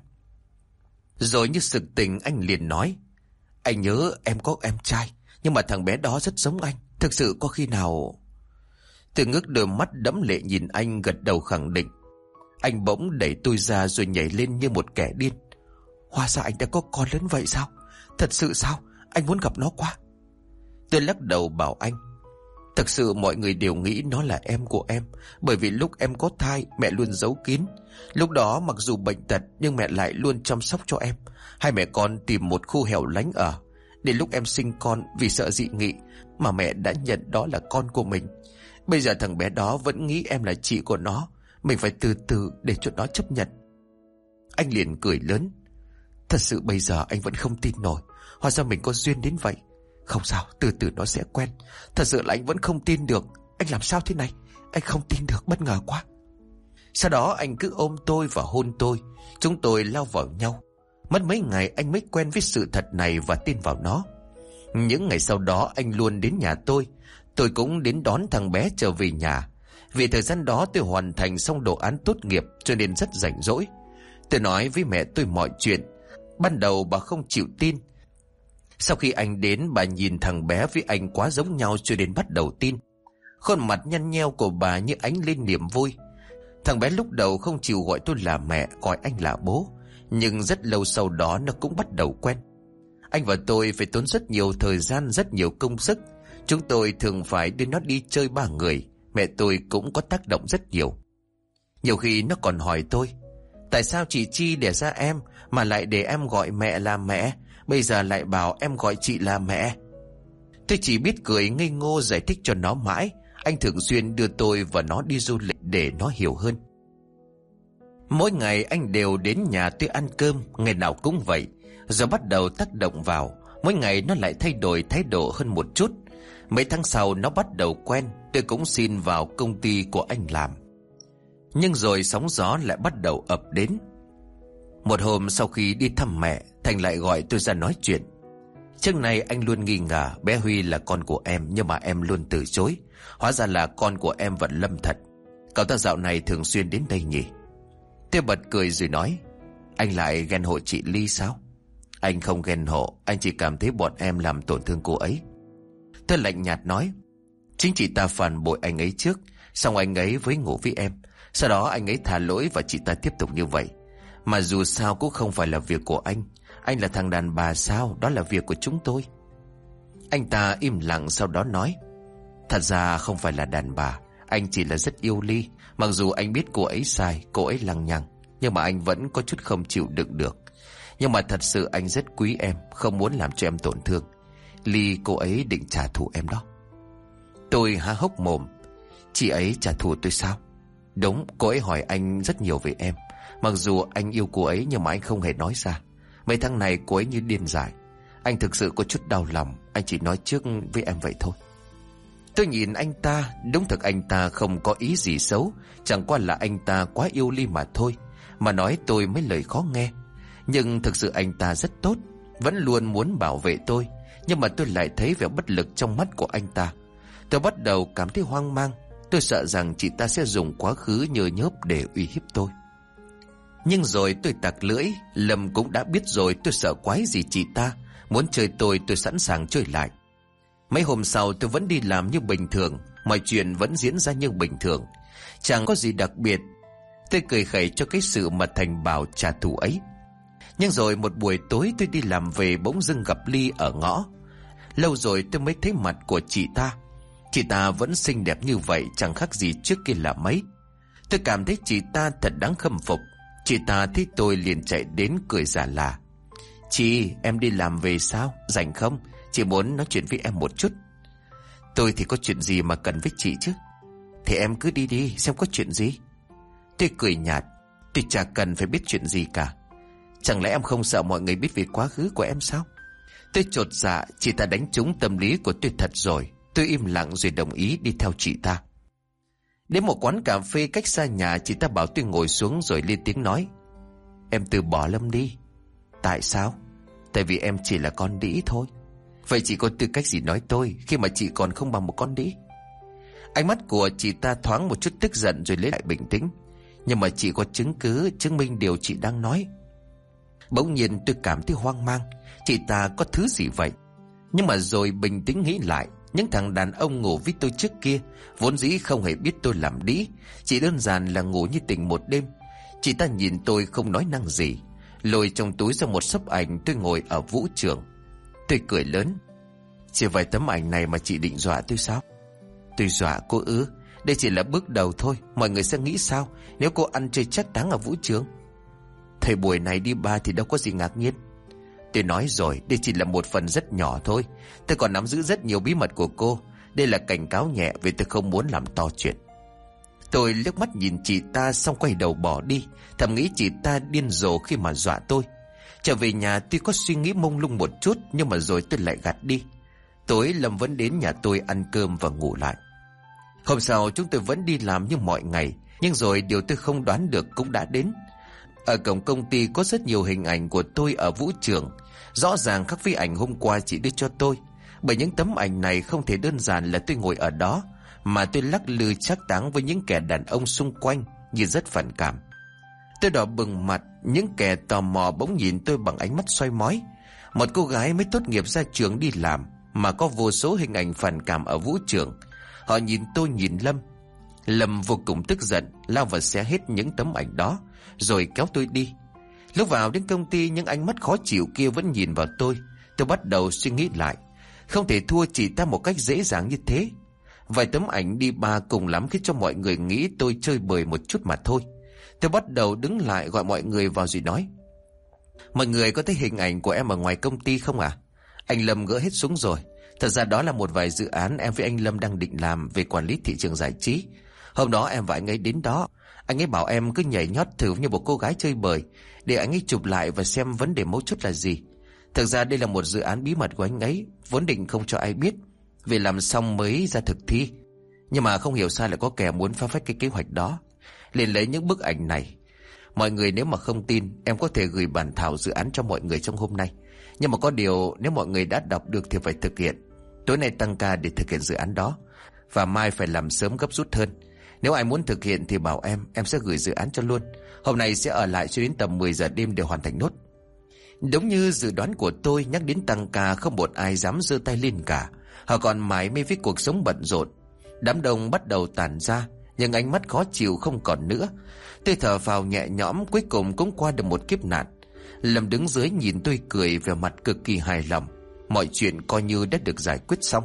Rồi như sực tỉnh anh liền nói: Anh nhớ em có em trai, nhưng mà thằng bé đó rất giống anh. Thực sự có khi nào... Tôi ngước đôi mắt đẫm lệ nhìn anh, gật đầu khẳng định. Anh bỗng đẩy tôi ra rồi nhảy lên như một kẻ điên: Hóa ra anh đã có con lớn vậy sao? Thật sự sao? Anh muốn gặp nó quá. Tôi lắc đầu bảo anh: Thực sự mọi người đều nghĩ nó là em của em, bởi vì lúc em có thai mẹ luôn giấu kín. Lúc đó mặc dù bệnh tật nhưng mẹ lại luôn chăm sóc cho em. Hai mẹ con tìm một khu hẻo lánh ở. Đến lúc em sinh con, vì sợ dị nghị mà mẹ đã nhận đó là con của mình. Bây giờ thằng bé đó vẫn nghĩ em là chị của nó. Mình phải từ từ để cho nó chấp nhận. Anh liền cười lớn: Thật sự bây giờ anh vẫn không tin nổi. Hóa ra mình có duyên đến vậy. Không sao, từ từ nó sẽ quen. Thật sự là anh vẫn không tin được. Anh làm sao thế này? Anh không tin được, bất ngờ quá. Sau đó anh cứ ôm tôi và hôn tôi. Chúng tôi lao vào nhau. Mất mấy ngày anh mới quen với sự thật này và tin vào nó. Những ngày sau đó anh luôn đến nhà tôi. Tôi cũng đến đón thằng bé trở về nhà. Vì thời gian đó tôi hoàn thành xong đồ án tốt nghiệp cho nên rất rảnh rỗi. Tôi nói với mẹ tôi mọi chuyện. Ban đầu bà không chịu tin. Sau khi anh đến, bà nhìn thằng bé với anh quá giống nhau cho nên bắt đầu tin. Khuôn mặt nhăn nheo của bà như ánh lên niềm vui. Thằng bé lúc đầu không chịu gọi tôi là mẹ, gọi anh là bố. Nhưng rất lâu sau đó nó cũng bắt đầu quen. Anh và tôi phải tốn rất nhiều thời gian, rất nhiều công sức. Chúng tôi thường phải đưa nó đi chơi ba người. Mẹ tôi cũng có tác động rất nhiều. Nhiều khi nó còn hỏi tôi: Tại sao chị Chi đẻ ra em mà lại để em gọi mẹ là mẹ, bây giờ lại bảo em gọi chị là mẹ? Tôi chỉ biết cười ngây ngô giải thích cho nó mãi. Anh thường xuyên đưa tôi và nó đi du lịch để nó hiểu hơn. Mỗi ngày anh đều đến nhà tôi ăn cơm, ngày nào cũng vậy. Giờ bắt đầu tác động vào, mỗi ngày nó lại thay đổi thái độ hơn một chút. Mấy tháng sau nó bắt đầu quen. Tôi cũng xin vào công ty của anh làm. Nhưng rồi sóng gió lại bắt đầu ập đến. Một hôm sau khi đi thăm mẹ, Thành lại gọi tôi ra nói chuyện. Trước này anh luôn nghi ngờ bé Huy là con của em, nhưng mà em luôn từ chối. Hóa ra là con của em vẫn Lâm thật. Cậu ta dạo này thường xuyên đến đây nhỉ? Tôi bật cười rồi nói: Anh lại ghen hộ chị Ly sao? Anh không ghen hộ, anh chỉ cảm thấy bọn em làm tổn thương cô ấy. Tôi lạnh nhạt nói: Chính chị ta phản bội anh ấy trước, xong anh ấy với ngủ với em. Sau đó anh ấy thả lỗi và chị ta tiếp tục như vậy. Mà dù sao cũng không phải là việc của anh. Anh là thằng đàn bà sao? Đó là việc của chúng tôi. Anh ta im lặng, sau đó nói: Thật ra không phải là đàn bà, anh chỉ là rất yêu Ly. Mặc dù anh biết cô ấy sai, cô ấy lằng nhằng, nhưng mà anh vẫn có chút không chịu đựng được. Nhưng mà thật sự anh rất quý em, không muốn làm cho em tổn thương. Ly, cô ấy định trả thù em đó. Tôi há hốc mồm. Chị ấy trả thù tôi sao? Đúng, cô ấy hỏi anh rất nhiều về em. Mặc dù anh yêu cô ấy nhưng mà anh không hề nói ra. Mấy tháng này cô ấy như điên dại. Anh thực sự có chút đau lòng. Anh chỉ nói trước với em vậy thôi. Tôi nhìn anh ta. Đúng thật anh ta không có ý gì xấu. Chẳng qua là anh ta quá yêu Ly mà thôi. Mà nói tôi mấy lời khó nghe. Nhưng thực sự anh ta rất tốt, vẫn luôn muốn bảo vệ tôi. Nhưng mà tôi lại thấy vẻ bất lực trong mắt của anh ta. Tôi bắt đầu cảm thấy hoang mang. Tôi sợ rằng chị ta sẽ dùng quá khứ nhơ nhớp để uy hiếp tôi. Nhưng rồi tôi tặc lưỡi. Lâm cũng đã biết rồi, tôi sợ quái gì chị ta. Muốn chơi tôi, tôi sẵn sàng chơi lại. Mấy hôm sau tôi vẫn đi làm như bình thường. Mọi chuyện vẫn diễn ra như bình thường, chẳng có gì đặc biệt. Tôi cười khẩy cho cái sự mà Thành bảo trả thù ấy. Nhưng rồi một buổi tối tôi đi làm về, bỗng dưng gặp Ly ở ngõ. Lâu rồi tôi mới thấy mặt của chị ta. Chị ta vẫn xinh đẹp như vậy, chẳng khác gì trước kia là mấy. Tôi cảm thấy chị ta thật đáng khâm phục. Chị ta thấy tôi liền chạy đến cười giả lả: Chị, em đi làm về sao? Rảnh không? Chị muốn nói chuyện với em một chút. Tôi thì có chuyện gì mà cần với chị chứ? Thì em cứ đi đi, xem có chuyện gì. Tôi cười nhạt: Tôi chả cần phải biết chuyện gì cả. Chẳng lẽ em không sợ mọi người biết về quá khứ của em sao? Tôi chột dạ, chị ta đánh trúng tâm lý của tôi thật rồi. Tôi im lặng rồi đồng ý đi theo chị ta. Đến một quán cà phê cách xa nhà, chị ta bảo tôi ngồi xuống rồi lên tiếng nói: Em từ bỏ Lâm đi. Tại sao? Tại vì em chỉ là con đĩ thôi. Vậy chị có tư cách gì nói tôi khi mà chị còn không bằng một con đĩ? Ánh mắt của chị ta thoáng một chút tức giận rồi lấy lại bình tĩnh: Nhưng mà chị có chứng cứ chứng minh điều chị đang nói. Bỗng nhiên tôi cảm thấy hoang mang. Chị ta có thứ gì vậy? Nhưng mà rồi bình tĩnh nghĩ lại, những thằng đàn ông ngủ với tôi trước kia vốn dĩ không hề biết tôi làm đĩ, chỉ đơn giản là ngủ như tình một đêm. Chị ta nhìn tôi không nói năng gì, lôi trong túi ra một xấp ảnh tôi ngồi ở vũ trường. Tôi cười lớn: Chỉ vài tấm ảnh này mà chị định dọa tôi sao? Tôi dọa cô ư? Đây chỉ là bước đầu thôi. Mọi người sẽ nghĩ sao nếu cô ăn chơi chắc táng ở vũ trường? Thời buổi này đi bar thì đâu có gì ngạc nhiên. Tôi nói rồi, đây chỉ là một phần rất nhỏ thôi. Tôi còn nắm giữ rất nhiều bí mật của cô. Đây là cảnh cáo nhẹ vì tôi không muốn làm to chuyện. Tôi liếc mắt nhìn chị ta xong quay đầu bỏ đi, thầm nghĩ chị ta điên rồ khi mà dọa tôi. Trở về nhà tuy có suy nghĩ mông lung một chút, nhưng mà rồi tôi lại gạt đi. Tối Lâm vẫn đến nhà tôi ăn cơm và ngủ lại. Hôm sau chúng tôi vẫn đi làm như mọi ngày. Nhưng rồi điều tôi không đoán được cũng đã đến. Ở cổng công ty có rất nhiều hình ảnh của tôi ở vũ trường, rõ ràng khác với ảnh hôm qua chị đưa cho tôi. Bởi những tấm ảnh này không thể đơn giản là tôi ngồi ở đó, mà tôi lắc lư trác táng với những kẻ đàn ông xung quanh như rất phản cảm. Tôi đỏ bừng mặt, những kẻ tò mò bỗng nhìn tôi bằng ánh mắt soi mói. Một cô gái mới tốt nghiệp ra trường đi làm mà có vô số hình ảnh phản cảm ở vũ trường. Họ nhìn tôi nhìn Lâm. Lâm vô cùng tức giận, lao vào xé hết những tấm ảnh đó rồi kéo tôi đi. Lúc vào đến công ty, những ánh mắt khó chịu kia vẫn nhìn vào tôi. Tôi bắt đầu suy nghĩ lại, không thể thua chị ta một cách dễ dàng như thế. Vài tấm ảnh đi bar cùng lắm khiến cho mọi người nghĩ tôi chơi bời một chút mà thôi. Tôi bắt đầu đứng lại gọi mọi người vào rồi nói: Mọi người có thấy hình ảnh của em ở ngoài công ty không à? Anh Lâm gỡ hết xuống rồi. Thật ra đó là một vài dự án em với anh Lâm đang định làm về quản lý thị trường giải trí. Hôm đó em và anh ấy đến đó. Anh ấy bảo em cứ nhảy nhót thử như một cô gái chơi bời, để anh ấy chụp lại và xem vấn đề mấu chốt là gì. Thực ra đây là một dự án bí mật của anh ấy, vốn định không cho ai biết, vì làm xong mới ra thực thi. Nhưng mà không hiểu sao lại có kẻ muốn phá phách cái kế hoạch đó, liền lấy những bức ảnh này. Mọi người nếu mà không tin, em có thể gửi bản thảo dự án cho mọi người trong hôm nay. Nhưng mà có điều, nếu mọi người đã đọc được thì phải thực hiện. Tối nay tăng ca để thực hiện dự án đó, và mai phải làm sớm gấp rút hơn. Nếu ai muốn thực hiện thì bảo em, em sẽ gửi dự án cho luôn. Hôm nay sẽ ở lại cho đến tầm mười giờ đêm để hoàn thành nốt. Đúng như dự đoán của tôi, nhắc đến tăng ca không một ai dám giơ tay lên cả. Họ còn mải mê với cuộc sống bận rộn. Đám đông bắt đầu tản ra, nhưng ánh mắt khó chịu không còn nữa. Tôi thở phào nhẹ nhõm, cuối cùng cũng qua được một kiếp nạn. Lâm đứng dưới nhìn tôi cười, vẻ mặt cực kỳ hài lòng. Mọi chuyện coi như đã được giải quyết xong.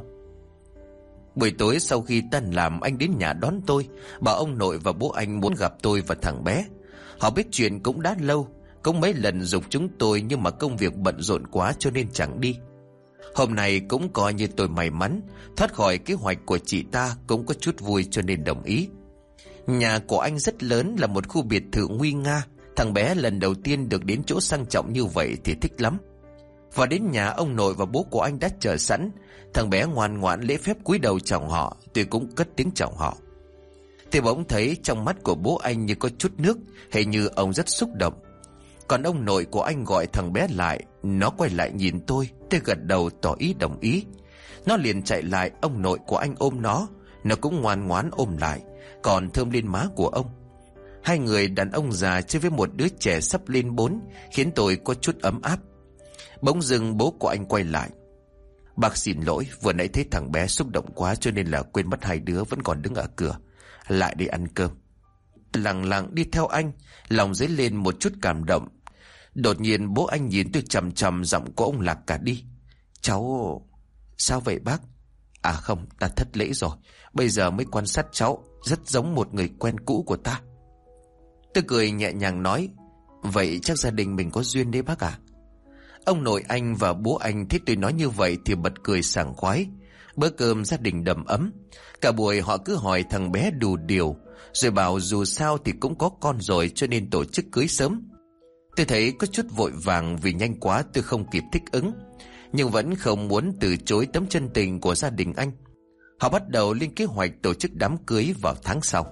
Buổi tối sau khi tan làm, anh đến nhà đón tôi, bảo ông nội và bố anh muốn gặp tôi và thằng bé. Họ biết chuyện cũng đã lâu, cũng mấy lần giục chúng tôi, nhưng mà công việc bận rộn quá cho nên chẳng đi. Hôm nay cũng coi như tôi may mắn thoát khỏi kế hoạch của chị ta, cũng có chút vui cho nên đồng ý. Nhà của anh rất lớn, là một khu biệt thự nguy nga. Thằng bé lần đầu tiên được đến chỗ sang trọng như vậy thì thích lắm. Và đến nhà, ông nội và bố của anh đã chờ sẵn. Thằng bé ngoan ngoãn lễ phép cúi đầu chào họ, tôi cũng cất tiếng chào họ. Thì bỗng thấy trong mắt của bố anh như có chút nước, hình như ông rất xúc động. Còn ông nội của anh gọi thằng bé lại, nó quay lại nhìn tôi, tôi gật đầu tỏ ý đồng ý. Nó liền chạy lại, ông nội của anh ôm nó, nó cũng ngoan ngoãn ôm lại, còn thơm lên má của ông. Hai người đàn ông già chơi với một đứa trẻ sắp lên bốn, khiến tôi có chút ấm áp. Bỗng dưng bố của anh quay lại. Bác xin lỗi, vừa nãy thấy thằng bé xúc động quá cho nên là quên mất hai đứa vẫn còn đứng ở cửa. Lại đi ăn cơm. Lặng lặng đi theo anh, lòng dấy lên một chút cảm động. Đột nhiên bố anh nhìn tôi chằm chằm, giọng của ông lạc cả đi. Cháu... Sao vậy bác? À không, ta thất lễ rồi. Bây giờ mới quan sát cháu, rất giống một người quen cũ của ta. Tôi cười nhẹ nhàng nói, vậy chắc gia đình mình có duyên đấy bác à? Ông nội anh và bố anh thấy tôi nói như vậy thì bật cười sảng khoái. Bữa cơm gia đình đầm ấm. Cả buổi họ cứ hỏi thằng bé đủ điều, rồi bảo dù sao thì cũng có con rồi cho nên tổ chức cưới sớm. Tôi thấy có chút vội vàng vì nhanh quá tôi không kịp thích ứng, nhưng vẫn không muốn từ chối tấm chân tình của gia đình anh. Họ bắt đầu lên kế hoạch tổ chức đám cưới vào tháng sau.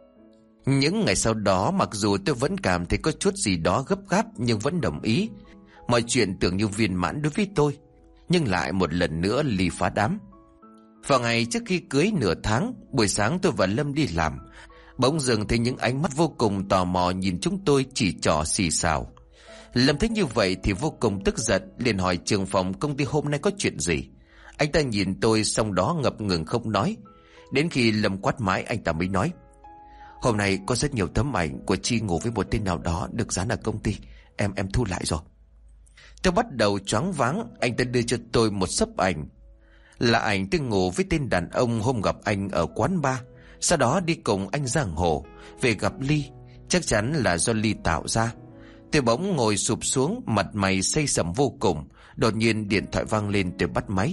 Những ngày sau đó, mặc dù tôi vẫn cảm thấy có chút gì đó gấp gáp nhưng vẫn đồng ý. Mọi chuyện tưởng như viên mãn đối với tôi, nhưng lại một lần nữa lì phá đám. Vào ngày trước khi cưới nửa tháng, buổi sáng tôi và Lâm đi làm, bỗng dưng thấy những ánh mắt vô cùng tò mò nhìn chúng tôi chỉ trỏ xì xào. Lâm thấy như vậy thì vô cùng tức giận, liền hỏi trưởng phòng công ty hôm nay có chuyện gì. Anh ta nhìn tôi xong đó ngập ngừng không nói. Đến khi Lâm quát mãi, anh ta mới nói, hôm nay có rất nhiều tấm ảnh của Chi ngủ với một tên nào đó được dán ở công ty. Em em thu lại rồi. Tôi bắt đầu choáng váng. Anh ta đưa cho tôi một xấp ảnh, là ảnh tôi ngủ với tên đàn ông hôm gặp anh ở quán bar, sau đó đi cùng anh giang hồ về gặp Ly. Chắc chắn là do Ly tạo ra. Tôi bỗng ngồi sụp xuống, mặt mày xây sẩm vô cùng. Đột nhiên điện thoại vang lên, tôi bắt máy.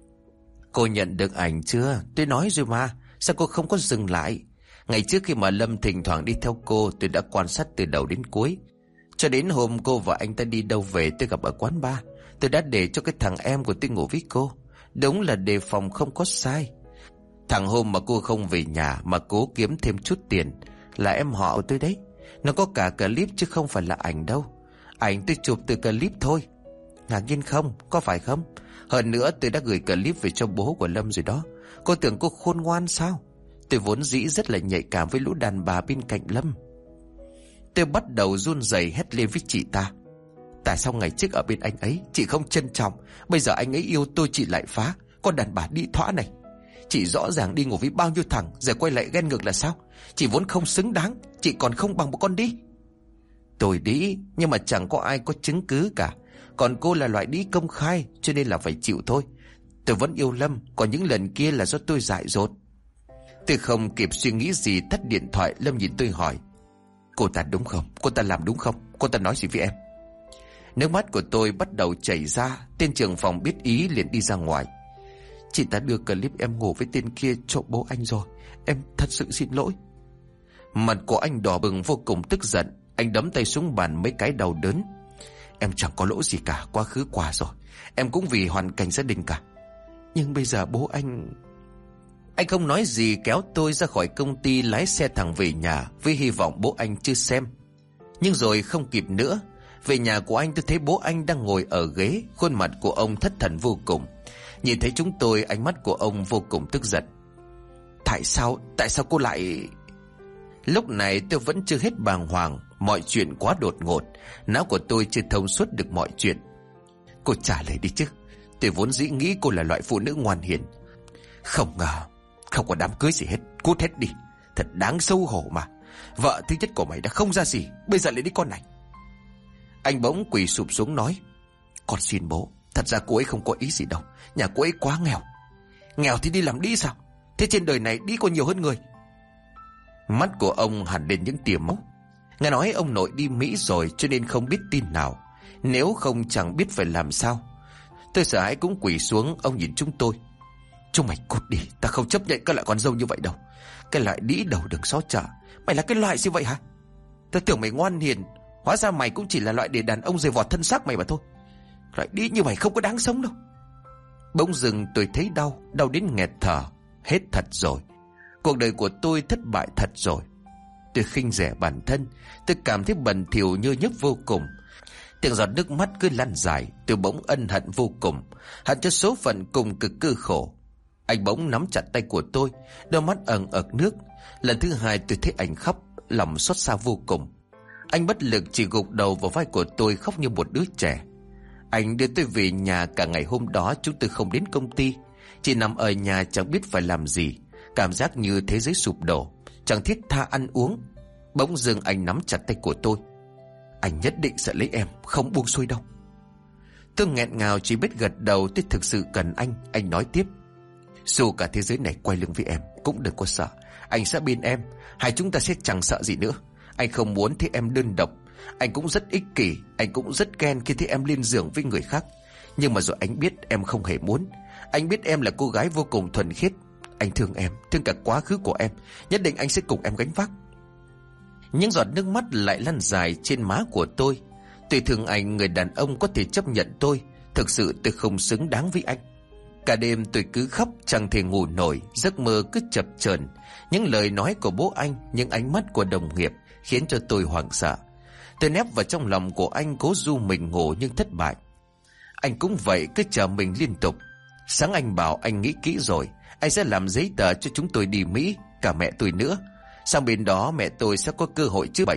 Cô nhận được ảnh chưa? Tôi nói rồi mà, sao cô không có dừng lại? Ngày trước khi mà Lâm thỉnh thoảng đi theo cô, tôi đã quan sát từ đầu đến cuối. Cho đến hôm cô và anh ta đi đâu về, tôi gặp ở quán bar, tôi đã để cho cái thằng em của tôi ngủ với cô. Đúng là đề phòng không có sai. Thằng hôm mà cô không về nhà mà cố kiếm thêm chút tiền là em họ của tôi đấy. Nó có cả clip chứ không phải là ảnh đâu. Ảnh tôi chụp từ clip thôi. Ngạc nhiên không? Có phải không? Hơn nữa tôi đã gửi clip về cho bố của Lâm rồi đó. Cô tưởng cô khôn ngoan sao? Tôi vốn dĩ rất là nhạy cảm với lũ đàn bà bên cạnh Lâm. Tôi bắt đầu run rẩy hét lên với chị ta. Tại sao ngày trước ở bên anh ấy chị không trân trọng, bây giờ anh ấy yêu tôi chị lại phá? Con đàn bà đĩ thõa này. Chị rõ ràng đi ngủ với bao nhiêu thằng, giờ quay lại ghen ngược là sao? Chị vốn không xứng đáng, chị còn không bằng một con đĩ. Tôi đĩ, nhưng mà chẳng có ai có chứng cứ cả. Còn cô là loại đĩ công khai, cho nên là phải chịu thôi. Tôi vẫn yêu Lâm, còn những lần kia là do tôi dại dột. Tôi không kịp suy nghĩ gì tắt điện thoại. Lâm nhìn tôi hỏi, cô ta đúng không? Cô ta làm đúng không? Cô ta nói gì với em? Nước mắt của tôi bắt đầu chảy ra. Tên trưởng phòng biết ý liền đi ra ngoài. Chị ta đưa clip em ngủ với tên kia cho bố anh rồi. Em thật sự xin lỗi. Mặt của anh đỏ bừng vô cùng tức giận. Anh đấm tay xuống bàn mấy cái đau đớn. Em chẳng có lỗi gì cả, quá khứ qua rồi. Em cũng vì hoàn cảnh gia đình cả. Nhưng bây giờ bố anh... Anh không nói gì, kéo tôi ra khỏi công ty, lái xe thẳng về nhà với hy vọng bố anh chưa xem. Nhưng rồi không kịp nữa. Về nhà của anh tôi thấy bố anh đang ngồi ở ghế. Khuôn mặt của ông thất thần vô cùng. Nhìn thấy chúng tôi, ánh mắt của ông vô cùng tức giận. Tại sao, tại sao cô lại... Lúc này tôi vẫn chưa hết bàng hoàng. Mọi chuyện quá đột ngột, não của tôi chưa thông suốt được mọi chuyện. Cô trả lời đi chứ. Tôi vốn dĩ nghĩ cô là loại phụ nữ ngoan hiền. Không ngờ, không có đám cưới gì hết. Cút hết đi. Thật đáng xấu hổ mà. Vợ thứ nhất của mày đã không ra gì, bây giờ lại đi con này. Anh bỗng quỳ sụp xuống nói: Con xin bố, thật ra cô ấy không có ý gì đâu. Nhà cô ấy quá nghèo. Nghèo thì đi làm đĩ sao? Thế trên đời này đĩ còn nhiều hơn người. Mắt của ông hằn lên những tia máu. Nghe nói ông nội đi Mỹ rồi cho nên không biết tin nào. Nếu không chẳng biết phải làm sao. Tôi sợ hãi cũng quỳ xuống. Ông nhìn chúng tôi: Chúng mày cút đi, ta không chấp nhận các loại con dâu như vậy đâu. Cái loại đĩ đầu đừng xó chợ. Mày là cái loại gì vậy hả? Ta tưởng mày ngoan hiền, hóa ra mày cũng chỉ là loại để đàn ông rời vọt thân xác mày mà thôi. Loại đĩ như mày không có đáng sống đâu. Bỗng dưng tôi thấy đau, đau đến nghẹt thở. Hết thật rồi. Cuộc đời của tôi thất bại thật rồi. Tôi khinh rẻ bản thân. Tôi cảm thấy bẩn thỉu nhơ nhớp vô cùng. Tiếng giọt nước mắt cứ lăn dài. Tôi bỗng ân hận vô cùng. Hận cho số phận cùng cực cơ khổ. Anh bỗng nắm chặt tay của tôi, đôi mắt ẩn ực nước. Lần thứ hai tôi thấy anh khóc, lòng xót xa vô cùng. Anh bất lực chỉ gục đầu vào vai của tôi, khóc như một đứa trẻ. Anh đưa tôi về nhà. Cả ngày hôm đó chúng tôi không đến công ty, chỉ nằm ở nhà chẳng biết phải làm gì. Cảm giác như thế giới sụp đổ, chẳng thiết tha ăn uống. Bỗng dưng anh nắm chặt tay của tôi: Anh nhất định sẽ lấy em, không buông xuôi đâu. Tôi nghẹn ngào chỉ biết gật đầu. Tôi thực sự cần anh. Anh nói tiếp: Dù cả thế giới này quay lưng với em cũng đừng có sợ. Anh sẽ bên em. Hai chúng ta sẽ chẳng sợ gì nữa. Anh không muốn thấy em đơn độc. Anh cũng rất ích kỷ. Anh cũng rất ghen khi thấy em lên giường với người khác. Nhưng mà rồi anh biết em không hề muốn. Anh biết em là cô gái vô cùng thuần khiết. Anh thương em, thương cả quá khứ của em. Nhất định anh sẽ cùng em gánh vác. Những giọt nước mắt lại lăn dài trên má của tôi. Tôi thương anh, người đàn ông có thể chấp nhận tôi. Thực sự tôi không xứng đáng với anh. Cả đêm tôi cứ khóc chẳng thể ngủ nổi. Giấc mơ cứ chập chờn. Những lời nói của bố anh, những ánh mắt của đồng nghiệp khiến cho tôi hoảng sợ. Tôi nép vào trong lòng của anh, cố ru mình ngủ nhưng thất bại. Anh cũng vậy, cứ chờ mình liên tục. Sáng anh bảo anh nghĩ kỹ rồi, anh sẽ làm giấy tờ cho chúng tôi đi Mỹ, cả mẹ tôi nữa. Sang bên đó mẹ tôi sẽ có cơ hội chữa bệnh.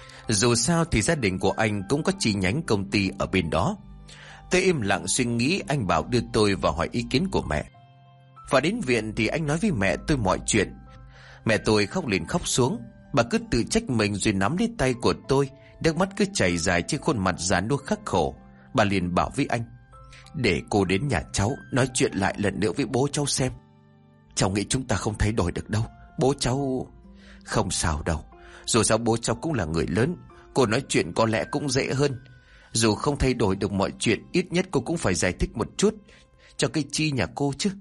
Dù sao thì gia đình của anh cũng có chi nhánh công ty ở bên đó. Tôi im lặng suy nghĩ. Anh bảo đưa tôi vào hỏi ý kiến của mẹ. Và đến viện thì anh nói với mẹ tôi mọi chuyện. Mẹ tôi khóc liền khóc xuống. Bà cứ tự trách mình rồi nắm lấy tay của tôi. Nước mắt cứ chảy dài trên khuôn mặt già nua khắc khổ. Bà liền bảo với anh: Để cô đến nhà cháu nói chuyện lại lần nữa với bố cháu xem. Cháu nghĩ chúng ta không thay đổi được đâu. Bố cháu... Không sao đâu. Dù sao bố cháu cũng là người lớn. Cô nói chuyện có lẽ cũng dễ hơn. Dù không thay đổi được mọi chuyện, ít nhất cô cũng phải giải thích một chút cho cái Chi nhà cô chứ.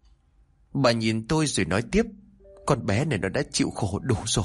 Bà nhìn tôi rồi nói tiếp: Con bé này nó đã chịu khổ đủ rồi.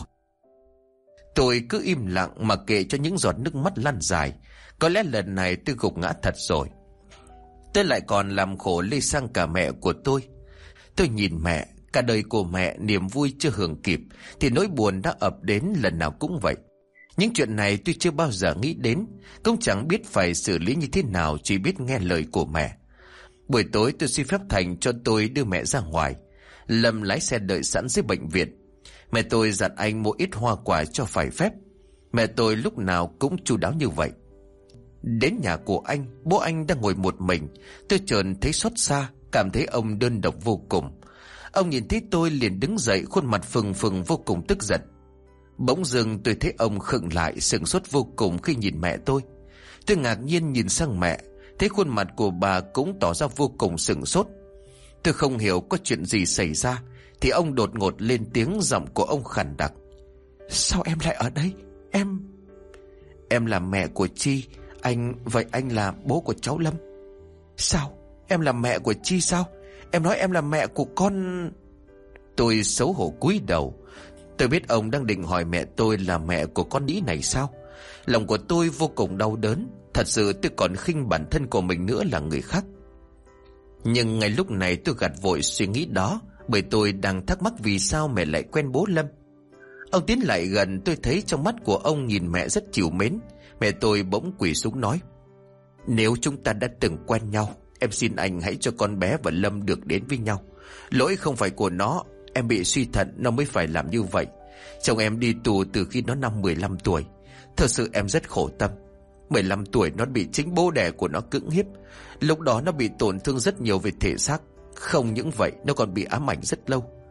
Tôi cứ im lặng mà kệ cho những giọt nước mắt lăn dài. Có lẽ lần này tôi gục ngã thật rồi. Tôi lại còn làm khổ lây sang cả mẹ của tôi. Tôi nhìn mẹ. Cả đời của mẹ niềm vui chưa hưởng kịp thì nỗi buồn đã ập đến lần nào cũng vậy. Những chuyện này tôi chưa bao giờ nghĩ đến, cũng chẳng biết phải xử lý như thế nào, chỉ biết nghe lời của mẹ. Buổi tối tôi xin phép Thành cho tôi đưa mẹ ra ngoài. Lâm lái xe đợi sẵn dưới bệnh viện. Mẹ tôi dặn anh mua ít hoa quả cho phải phép. Mẹ tôi lúc nào cũng chu đáo như vậy. Đến nhà của anh, bố anh đang ngồi một mình. Tôi chợt thấy xót xa, cảm thấy ông đơn độc vô cùng. Ông nhìn thấy tôi liền đứng dậy, khuôn mặt phừng phừng vô cùng tức giận. Bỗng dưng tôi thấy ông khựng lại, sửng sốt vô cùng khi nhìn mẹ tôi. Tôi ngạc nhiên nhìn sang mẹ, thấy khuôn mặt của bà cũng tỏ ra vô cùng sửng sốt. Tôi không hiểu có chuyện gì xảy ra thì ông đột ngột lên tiếng, giọng của ông khàn đặc: Sao em lại ở đây? Em... Em là mẹ của Chi. Anh... Vậy anh là bố của cháu Lâm. Sao? Em là mẹ của Chi sao? Em nói em là mẹ của con... Tôi xấu hổ cúi đầu. Tôi biết ông đang định hỏi mẹ tôi là mẹ của con đĩ này sao. Lòng của tôi vô cùng đau đớn. Thật sự tôi còn khinh bản thân của mình nữa là người khác. Nhưng ngay lúc này tôi gạt vội suy nghĩ đó, bởi tôi đang thắc mắc vì sao mẹ lại quen bố Lâm. Ông tiến lại gần, tôi thấy trong mắt của ông nhìn mẹ rất trìu mến. Mẹ tôi bỗng quỳ xuống nói: Nếu chúng ta đã từng quen nhau, em xin anh hãy cho con bé và Lâm được đến với nhau. Lỗi không phải của nó. Em bị suy thận nó mới phải làm như vậy. Chồng em đi tù từ khi nó năm mười lăm tuổi. Thật sự em rất khổ tâm. mười lăm tuổi nó bị chính bố đẻ của nó cưỡng hiếp. Lúc đó nó bị tổn thương rất nhiều về thể xác. Không những vậy, nó còn bị ám ảnh rất lâu.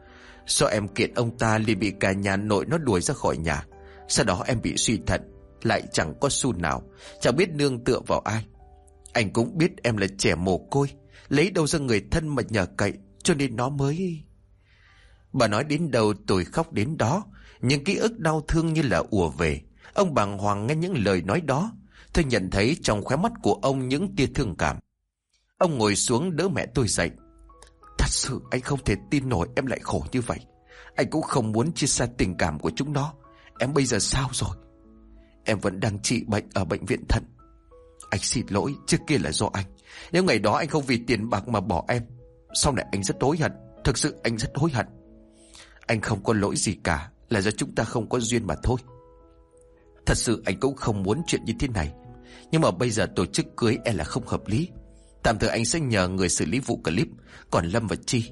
Do em kiện ông ta liền bị cả nhà nội nó đuổi ra khỏi nhà. Sau đó em bị suy thận, lại chẳng có xu nào, chẳng biết nương tựa vào ai. Anh cũng biết em là trẻ mồ côi, lấy đâu ra người thân mà nhờ cậy, cho nên nó mới... Bà nói đến đâu tôi khóc đến đó. Những ký ức đau thương như là ùa về. Ông bàng hoàng nghe những lời nói đó. Tôi nhận thấy trong khóe mắt của ông những tia thương cảm. Ông ngồi xuống đỡ mẹ tôi dậy. Thật sự anh không thể tin nổi em lại khổ như vậy. Anh cũng không muốn chia sẻ tình cảm của chúng nó. Em bây giờ sao rồi? Em vẫn đang trị bệnh ở bệnh viện thận. Anh xin lỗi, trước kia là do anh. Nếu ngày đó anh không vì tiền bạc mà bỏ em, sau này anh rất hối hận. Thực sự anh rất hối hận. Anh không có lỗi gì cả, là do chúng ta không có duyên mà thôi. Thật sự anh cũng không muốn chuyện như thế này, nhưng mà bây giờ tổ chức cưới e là không hợp lý. Tạm thời anh sẽ nhờ người xử lý vụ clip. Còn Lâm và Chi...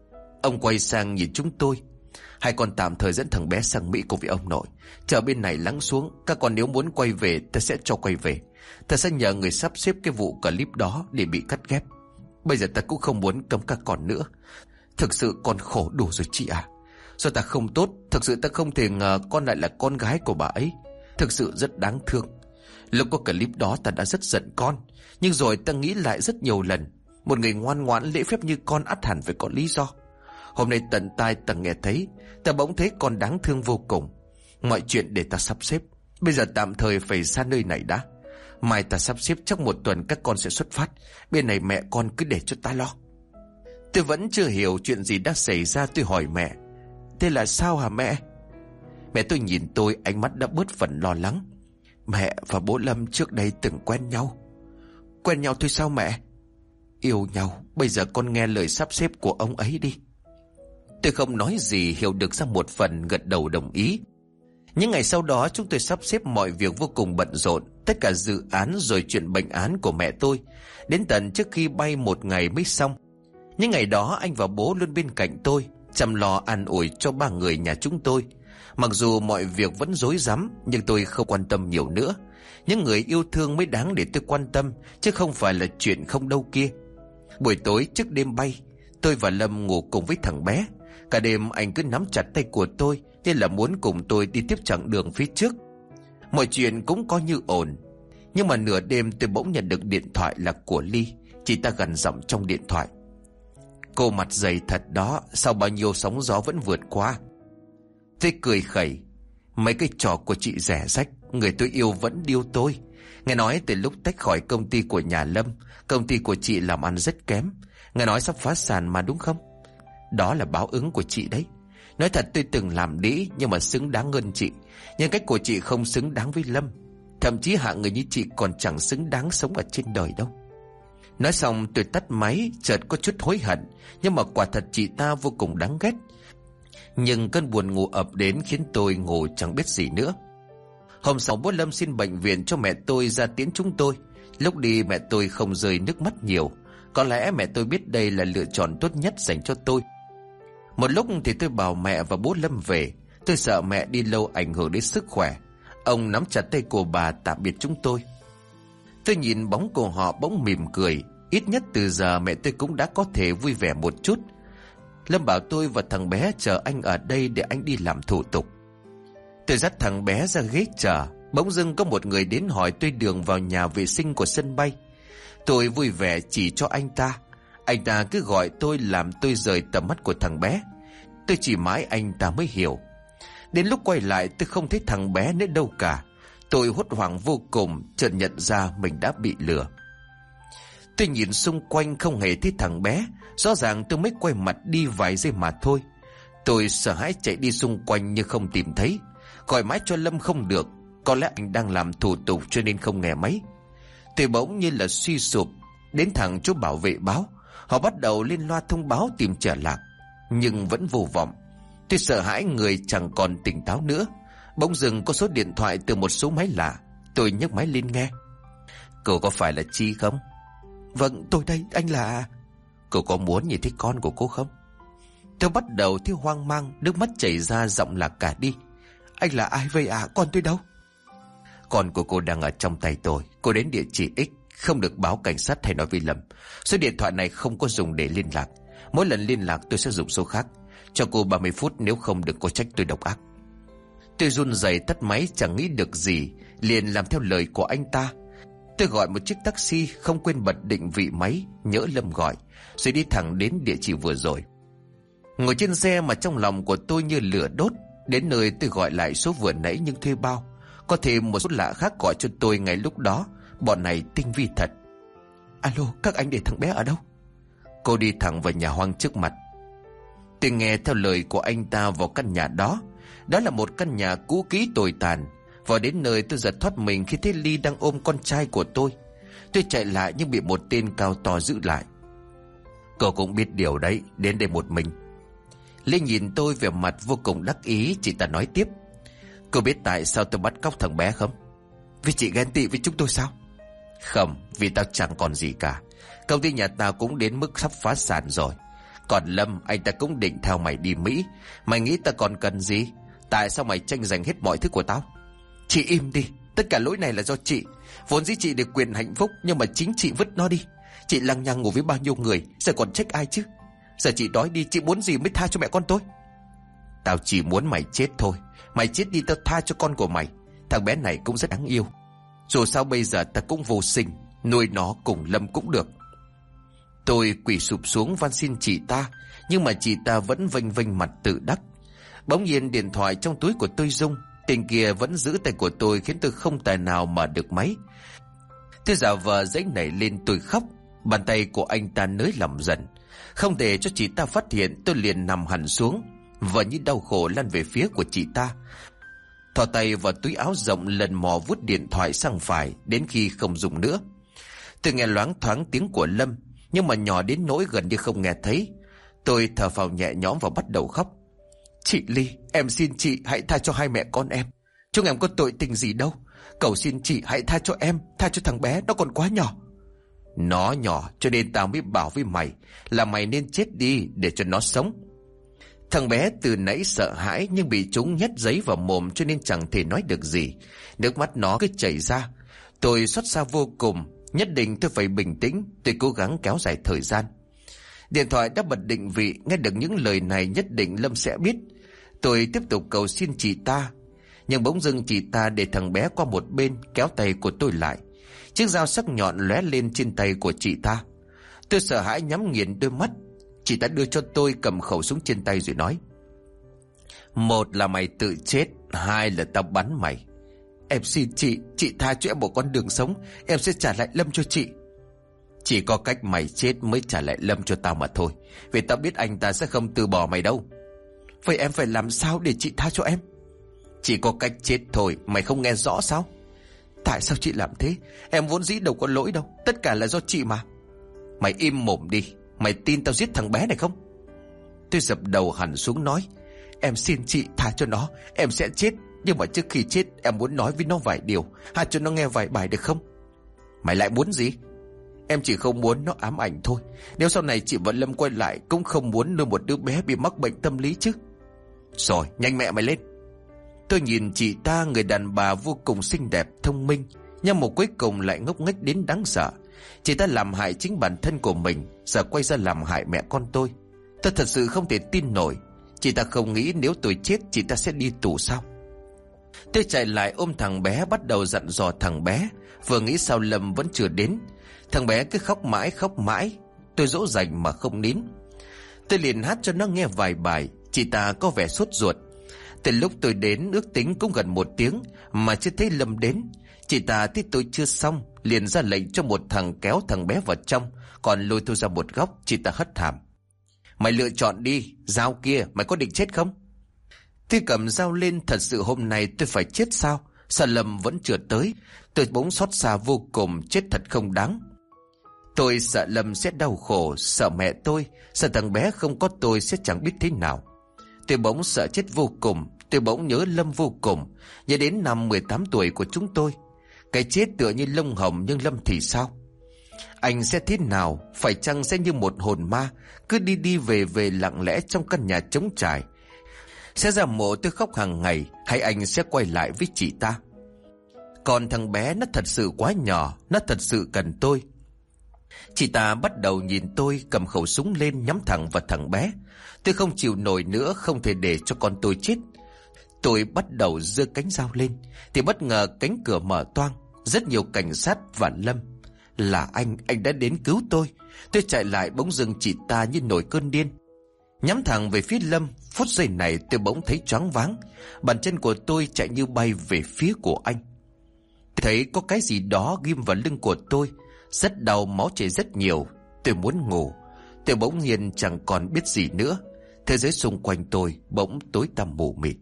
Ông quay sang nhìn chúng tôi. Hai con tạm thời dẫn thằng bé sang Mỹ cùng với ông nội. Chờ bên này lắng xuống, các con nếu muốn quay về ta sẽ cho quay về. Ta sẽ nhờ người sắp xếp cái vụ clip đó để bị cắt ghép. Bây giờ ta cũng không muốn cấm các con nữa. Thực sự con khổ đủ rồi chị à. Do ta không tốt, thực sự ta không thể ngờ con lại là con gái của bà ấy. Thực sự rất đáng thương. Lúc có clip đó ta đã rất giận con, nhưng rồi ta nghĩ lại rất nhiều lần. Một người ngoan ngoãn lễ phép như con ắt hẳn phải có lý do. Hôm nay tận tai ta nghe thấy, ta bỗng thấy con đáng thương vô cùng. Mọi chuyện để ta sắp xếp. Bây giờ tạm thời phải xa nơi này đã. Mai ta sắp xếp chắc một tuần các con sẽ xuất phát. Bên này mẹ con cứ để cho ta lo. Tôi vẫn chưa hiểu chuyện gì đã xảy ra. Tôi hỏi mẹ, thế là sao hả mẹ? Mẹ tôi nhìn tôi, ánh mắt đã bớt phần lo lắng. Mẹ và bố Lâm trước đây từng quen nhau. Quen nhau thôi sao mẹ? Yêu nhau. Bây giờ con nghe lời sắp xếp của ông ấy đi. Tôi không nói gì, hiểu được ra một phần, gật đầu đồng ý. Những ngày sau đó chúng tôi sắp xếp mọi việc vô cùng bận rộn. Tất cả dự án rồi chuyện bệnh án của mẹ tôi, đến tận trước khi bay một ngày mới xong. Những ngày đó anh và bố luôn bên cạnh tôi, chăm lo an ủi cho ba người nhà chúng tôi. Mặc dù mọi việc vẫn rối rắm, nhưng tôi không quan tâm nhiều nữa. Những người yêu thương mới đáng để tôi quan tâm, chứ không phải là chuyện không đâu kia. Buổi tối trước đêm bay, tôi và Lâm ngủ cùng với thằng bé. Cả đêm anh cứ nắm chặt tay của tôi, như là muốn cùng tôi đi tiếp chặng đường phía trước. Mọi chuyện cũng coi như ổn. Nhưng mà nửa đêm tôi bỗng nhận được điện thoại là của Ly. Chị ta gằn giọng trong điện thoại: Cô mặt dày thật đó, sau bao nhiêu sóng gió vẫn vượt qua. Tôi cười khẩy: Mấy cái trò của chị rẻ rách, người tôi yêu vẫn điêu tôi. Nghe nói từ lúc tách khỏi công ty của nhà Lâm, công ty của chị làm ăn rất kém. Nghe nói sắp phá sản mà đúng không? Đó là báo ứng của chị đấy. Nói thật tôi từng làm đĩ, nhưng mà xứng đáng hơn chị. Nhưng cách của chị không xứng đáng với Lâm. Thậm chí hạng người như chị còn chẳng xứng đáng sống ở trên đời đâu. Nói xong tôi tắt máy, chợt có chút hối hận. Nhưng mà quả thật chị ta vô cùng đáng ghét. Nhưng cơn buồn ngủ ập đến khiến tôi ngủ chẳng biết gì nữa. Hôm sau bố Lâm xin bệnh viện cho mẹ tôi ra tiễn chúng tôi. Lúc đi mẹ tôi không rơi nước mắt nhiều. Có lẽ mẹ tôi biết đây là lựa chọn tốt nhất dành cho tôi. Một lúc thì tôi bảo mẹ và bố Lâm về. Tôi sợ mẹ đi lâu ảnh hưởng đến sức khỏe. Ông nắm chặt tay của bà tạm biệt chúng tôi. Tôi nhìn bóng của họ bỗng mỉm cười. Ít nhất từ giờ mẹ tôi cũng đã có thể vui vẻ một chút. Lâm bảo tôi và thằng bé chờ anh ở đây để anh đi làm thủ tục. Tôi dắt thằng bé ra ghế chờ. Bỗng dưng có một người đến hỏi tôi đường vào nhà vệ sinh của sân bay. Tôi vui vẻ chỉ cho anh ta. Anh ta cứ gọi tôi làm tôi rời tầm mắt của thằng bé. Tôi chỉ mãi anh ta mới hiểu. Đến lúc quay lại tôi không thấy thằng bé nữa đâu cả. Tôi hốt hoảng vô cùng, chợt nhận ra mình đã bị lừa. Tôi nhìn xung quanh không hề thấy thằng bé. Rõ ràng tôi mới quay mặt đi vài giây mà thôi. Tôi sợ hãi chạy đi xung quanh nhưng không tìm thấy. Gọi mãi cho Lâm không được. Có lẽ anh đang làm thủ tục cho nên không nghe máy. Tôi bỗng như là suy sụp. Đến thẳng chỗ bảo vệ báo. Họ bắt đầu lên loa thông báo tìm trở lạc, nhưng vẫn vô vọng. Tôi sợ hãi người chẳng còn tỉnh táo nữa. Bỗng dưng có số điện thoại từ một số máy lạ. Tôi nhấc máy lên nghe. Cô có phải là Chi không? Vâng, tôi đây, anh là... Cô có muốn nhìn thấy con của cô không? Tôi bắt đầu thấy hoang mang, nước mắt chảy ra, giọng lạc cả đi. Anh là ai vậy à? Con tôi đâu? Con của cô đang ở trong tay tôi. Cô đến địa chỉ X, không được báo cảnh sát hay nói với Lâm. Số điện thoại này không có dùng để liên lạc. Mỗi lần liên lạc tôi sẽ dùng số khác. Cho cô ba mươi phút, nếu không đừng có trách tôi độc ác. Tôi run rẩy tắt máy, chẳng nghĩ được gì, liền làm theo lời của anh ta. Tôi gọi một chiếc taxi, không quên bật định vị máy, nhỡ Lâm gọi, rồi đi thẳng đến địa chỉ vừa rồi. Ngồi trên xe mà trong lòng của tôi như lửa đốt. Đến nơi tôi gọi lại số vừa nãy nhưng thuê bao. Có thêm một số lạ khác gọi cho tôi ngay lúc đó. Bọn này tinh vi thật. Alo, các anh để thằng bé ở đâu? Cô đi thẳng vào nhà hoang trước mặt. Tôi nghe theo lời của anh ta vào căn nhà đó. Đó là một căn nhà cũ kỹ tồi tàn. Vào đến nơi tôi giật thoát mình khi thấy Ly đang ôm con trai của tôi. Tôi chạy lại nhưng bị một tên cao to giữ lại. Cậu cũng biết điều đấy, đến đây một mình. Ly nhìn tôi vẻ mặt vô cùng đắc ý. Chị ta nói tiếp. Cô biết tại sao tôi bắt cóc thằng bé không? Vì chị ghen tị với chúng tôi sao? Không, vì tao chẳng còn gì cả. Công ty nhà tao cũng đến mức sắp phá sản rồi. Còn Lâm, anh ta cũng định theo mày đi Mỹ. Mày nghĩ tao còn cần gì? Tại sao mày tranh giành hết mọi thứ của tao? Chị im đi, tất cả lỗi này là do chị. Vốn dĩ chị được quyền hạnh phúc, nhưng mà chính chị vứt nó đi. Chị lăng nhăng ngủ với bao nhiêu người, giờ còn trách ai chứ? Giờ chị đói đi, chị muốn gì mới tha cho mẹ con tôi? Tao chỉ muốn mày chết thôi. Mày chết đi tao tha cho con của mày. Thằng bé này cũng rất đáng yêu. Dù sao bây giờ ta cũng vô sinh, nuôi nó cùng Lâm cũng được. Tôi quỳ sụp xuống van xin chị ta, nhưng mà chị ta vẫn vênh vênh mặt tự đắc. Bỗng nhiên điện thoại trong túi của tôi rung. Tên kia vẫn giữ tay của tôi khiến tôi không tài nào mở được máy. Tôi giả vờ giãy nảy lên, tôi khóc. Bàn tay của anh ta nới lỏng dần. Không để cho chị ta phát hiện, tôi liền nằm hẳn xuống, và như đau khổ lăn về phía của chị ta. Thò tay vào túi áo rộng, lần mò vút điện thoại sang phải đến khi không dùng nữa. Tôi nghe loáng thoáng tiếng của Lâm, nhưng mà nhỏ đến nỗi gần như không nghe thấy. Tôi thở phào nhẹ nhõm và bắt đầu khóc. Chị Ly, em xin chị hãy tha cho hai mẹ con em. Chúng em có tội tình gì đâu. Cầu xin chị hãy tha cho em, tha cho thằng bé, nó còn quá nhỏ. Nó nhỏ cho nên tao mới bảo với mày là mày nên chết đi để cho nó sống. Thằng bé từ nãy sợ hãi nhưng bị chúng nhét giấy vào mồm cho nên chẳng thể nói được gì. Nước mắt nó cứ chảy ra. Tôi xót xa vô cùng. Nhất định tôi phải bình tĩnh. Tôi cố gắng kéo dài thời gian. Điện thoại đã bật định vị. Nghe được những lời này nhất định Lâm sẽ biết. Tôi tiếp tục cầu xin chị ta. Nhưng bỗng dưng chị ta để thằng bé qua một bên, kéo tay của tôi lại. Chiếc dao sắc nhọn lóe lên trên tay của chị ta. Tôi sợ hãi nhắm nghiền đôi mắt. Chị ta đưa cho tôi cầm khẩu súng trên tay rồi nói. Một là mày tự chết, hai là tao bắn mày. Em xin chị, chị tha cho em một con đường sống. Em sẽ trả lại Lâm cho chị. Chỉ có cách mày chết mới trả lại Lâm cho tao mà thôi. Vì tao biết anh ta sẽ không từ bỏ mày đâu. Vậy em phải làm sao để chị tha cho em? Chỉ có cách chết thôi, mày không nghe rõ sao? Tại sao chị làm thế? Em vốn dĩ đâu có lỗi đâu. Tất cả là do chị mà. Mày im mồm đi. Mày tin tao giết thằng bé này không? Tôi dập đầu hẳn xuống nói. Em xin chị tha cho nó. Em sẽ chết. Nhưng mà trước khi chết em muốn nói với nó vài điều. Hát cho nó nghe vài bài được không? Mày lại muốn gì? Em chỉ không muốn nó ám ảnh thôi. Nếu sau này chị và Lâm quay lại, cũng không muốn nuôi một đứa bé bị mắc bệnh tâm lý chứ. Rồi, nhanh mẹ mày lên. Tôi nhìn chị ta, người đàn bà vô cùng xinh đẹp, thông minh, nhưng một cuối cùng lại ngốc nghếch đến đáng sợ. Chị ta làm hại chính bản thân của mình, giờ quay ra làm hại mẹ con tôi. Tôi thật sự không thể tin nổi. Chị ta không nghĩ nếu tôi chết chị ta sẽ đi tù sao? Tôi chạy lại ôm thằng bé, bắt đầu dặn dò thằng bé. Vừa nghĩ sao Lâm vẫn chưa đến. Thằng bé cứ khóc mãi khóc mãi. Tôi dỗ dành mà không nín. Tôi liền hát cho nó nghe vài bài. Chị ta có vẻ sốt ruột. Từ lúc tôi đến ước tính cũng gần một tiếng mà chưa thấy Lâm đến. Chị ta thấy tôi chưa xong, liền ra lệnh cho một thằng kéo thằng bé vào trong, còn lôi tôi ra một góc. Chị ta hất hàm. Mày lựa chọn đi, dao kia mày có định chết không? Tôi cầm dao lên, thật sự hôm nay tôi phải chết sao? Sợ Lâm vẫn chưa tới. Tôi bỗng xót xa vô cùng, chết thật không đáng. Tôi sợ Lâm sẽ đau khổ, sợ mẹ tôi, sợ thằng bé không có tôi sẽ chẳng biết thế nào. Tôi bỗng sợ chết vô cùng. Tôi bỗng nhớ Lâm vô cùng, nhớ đến năm mười tám tuổi của chúng tôi. Cái chết tựa như lông hồng, nhưng Lâm thì sao? Anh sẽ thế nào? Phải chăng sẽ như một hồn ma, cứ đi đi về về lặng lẽ trong căn nhà trống trải? Sẽ ra mộ tôi khóc hàng ngày, hay anh sẽ quay lại với chị ta? Còn thằng bé nó thật sự quá nhỏ, nó thật sự cần tôi. Chị ta bắt đầu nhìn tôi, cầm khẩu súng lên nhắm thẳng vào thằng bé. Tôi không chịu nổi nữa, không thể để cho con tôi chết. Tôi bắt đầu giơ cánh dao lên thì bất ngờ cánh cửa mở toang. Rất nhiều cảnh sát và Lâm. Là anh, anh đã đến cứu tôi. Tôi chạy lại, bỗng dưng chị ta như nổi cơn điên, nhắm thẳng về phía Lâm. Phút giây này tôi bỗng thấy choáng váng. Bàn chân của tôi chạy như bay về phía của anh. Thấy có cái gì đó ghim vào lưng của tôi. Rất đau, máu chảy rất nhiều. Tôi muốn ngủ. Tôi bỗng nhiên chẳng còn biết gì nữa. Thế giới xung quanh tôi bỗng tối tăm mù mịt.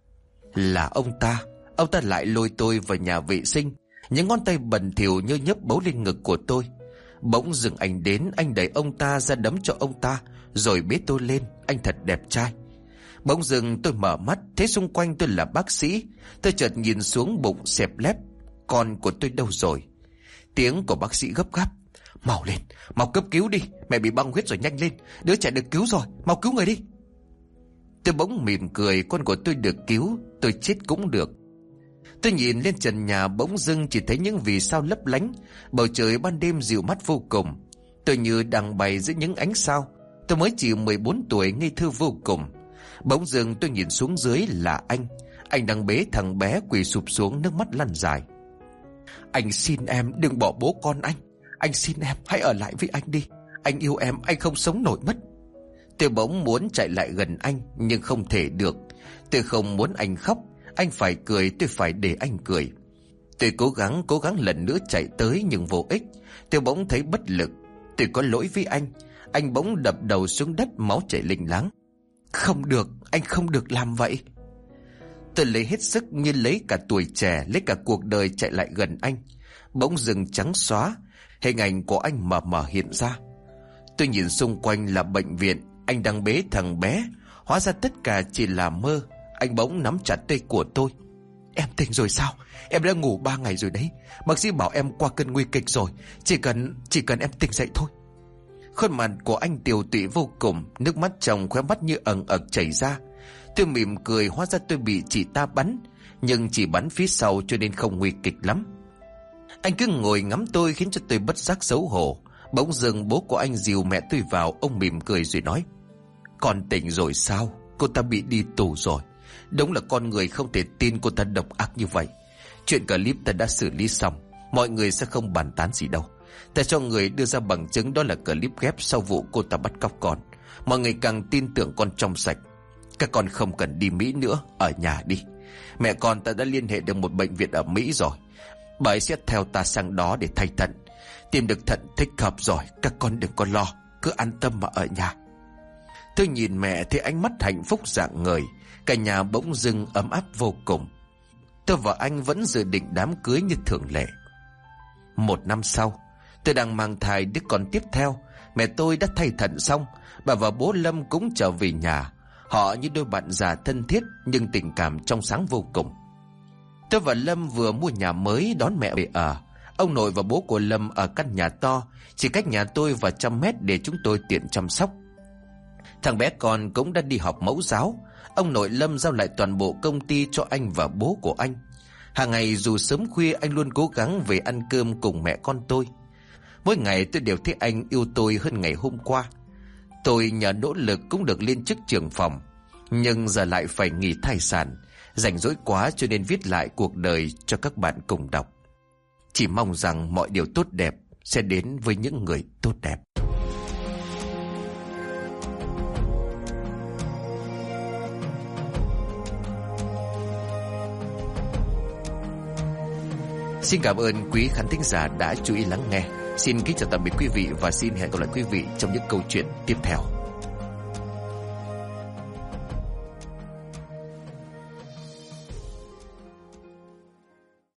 Là ông ta. Ông ta lại lôi tôi vào nhà vệ sinh. Những ngón tay bẩn thỉu nhơ nhớp bấu lên ngực của tôi. Bỗng dưng anh đến, anh đẩy ông ta ra đấm cho ông ta, rồi bế tôi lên. Anh thật đẹp trai. Bỗng dưng tôi mở mắt, thấy xung quanh tôi là bác sĩ. Tôi chợt nhìn xuống bụng xẹp lép. Con của tôi đâu rồi? Tiếng của bác sĩ gấp gáp. Mau lên, mau cấp cứu đi. Mẹ bị băng huyết rồi, nhanh lên. Đứa trẻ được cứu rồi, mau cứu người đi. Tôi bỗng mỉm cười. Con của tôi được cứu, tôi chết cũng được. Tôi nhìn lên trần nhà, bỗng dưng chỉ thấy những vì sao lấp lánh. Bầu trời ban đêm dịu mát vô cùng. Tôi như đang bay giữa những ánh sao. Tôi mới chỉ mười bốn tuổi, ngây thơ vô cùng. Bỗng dưng tôi nhìn xuống dưới là anh. Anh đang bế thằng bé quỳ sụp xuống, nước mắt lăn dài. Anh xin em đừng bỏ bố con anh. Anh xin em hãy ở lại với anh đi. Anh yêu em, anh không sống nổi mất. Tôi bỗng muốn chạy lại gần anh, nhưng không thể được. Tôi không muốn anh khóc. Anh phải cười, tôi phải để anh cười. Tôi cố gắng, cố gắng lần nữa chạy tới nhưng vô ích. Tôi bỗng thấy bất lực. Tôi có lỗi với anh. Anh bỗng đập đầu xuống đất, máu chảy lênh láng. Không được, anh không được làm vậy. Tôi lấy hết sức, như lấy cả tuổi trẻ, lấy cả cuộc đời chạy lại gần anh. Bỗng dừng trắng xóa. Hình ảnh của anh mờ mờ hiện ra. Tôi nhìn xung quanh là bệnh viện. Anh đang bế thằng bé. Hóa ra tất cả chỉ là mơ. Anh bỗng nắm chặt tay của tôi. Em tỉnh rồi sao? Em đã ngủ ba ngày rồi đấy. Bác sĩ bảo em qua cơn nguy kịch rồi. Chỉ cần, chỉ cần em tỉnh dậy thôi. Khuôn mặt của anh tiều tụy vô cùng. Nước mắt trong khóe mắt như ẩn ẩn chảy ra. Tôi mỉm cười, hóa ra tôi bị chị ta bắn. Nhưng chỉ bắn phía sau cho nên không nguy kịch lắm. Anh cứ ngồi ngắm tôi khiến cho tôi bất giác xấu hổ. Bỗng dưng bố của anh dìu mẹ tôi vào. Ông mỉm cười rồi nói. Con tỉnh rồi sao? Cô ta bị đi tù rồi. Đúng là con người không thể tin cô ta độc ác như vậy. Chuyện clip ta đã xử lý xong. Mọi người sẽ không bàn tán gì đâu. Ta cho người đưa ra bằng chứng, đó là clip ghép sau vụ cô ta bắt cóc con. Mọi người càng tin tưởng con trong sạch. Các con không cần đi Mỹ nữa, ở nhà đi. Mẹ con ta đã liên hệ được một bệnh viện ở Mỹ rồi. Bà ấy sẽ theo ta sang đó để thay thận. Tìm được thận thích hợp rồi. Các con đừng có lo, cứ an tâm mà ở nhà. Tôi nhìn mẹ thấy ánh mắt hạnh phúc rạng ngời. Cả nhà bỗng dưng ấm áp vô cùng. Tôi và anh vẫn dự định đám cưới như thường lệ. Một năm sau, tôi đang mang thai đứa con tiếp theo. Mẹ tôi đã thay thận xong. Bà và bố Lâm cũng trở về nhà. Họ như đôi bạn già thân thiết, nhưng tình cảm trong sáng vô cùng. Tôi và Lâm vừa mua nhà mới đón mẹ về ở. Ông nội và bố của Lâm ở căn nhà to, chỉ cách nhà tôi vài trăm mét để chúng tôi tiện chăm sóc. Thằng bé con cũng đã đi học mẫu giáo. Ông nội Lâm giao lại toàn bộ công ty cho anh và bố của anh. Hàng ngày dù sớm khuya anh luôn cố gắng về ăn cơm cùng mẹ con tôi. Mỗi ngày tôi đều thấy anh yêu tôi hơn ngày hôm qua. Tôi nhờ nỗ lực cũng được lên chức trưởng phòng. Nhưng giờ lại phải nghỉ thai sản. Rảnh rỗi quá cho nên viết lại cuộc đời cho các bạn cùng đọc. Chỉ mong rằng mọi điều tốt đẹp sẽ đến với những người tốt đẹp. Xin cảm ơn quý khán thính giả đã chú ý lắng nghe. Xin kính chào tạm biệt quý vị và xin hẹn gặp lại quý vị trong những câu chuyện tiếp theo.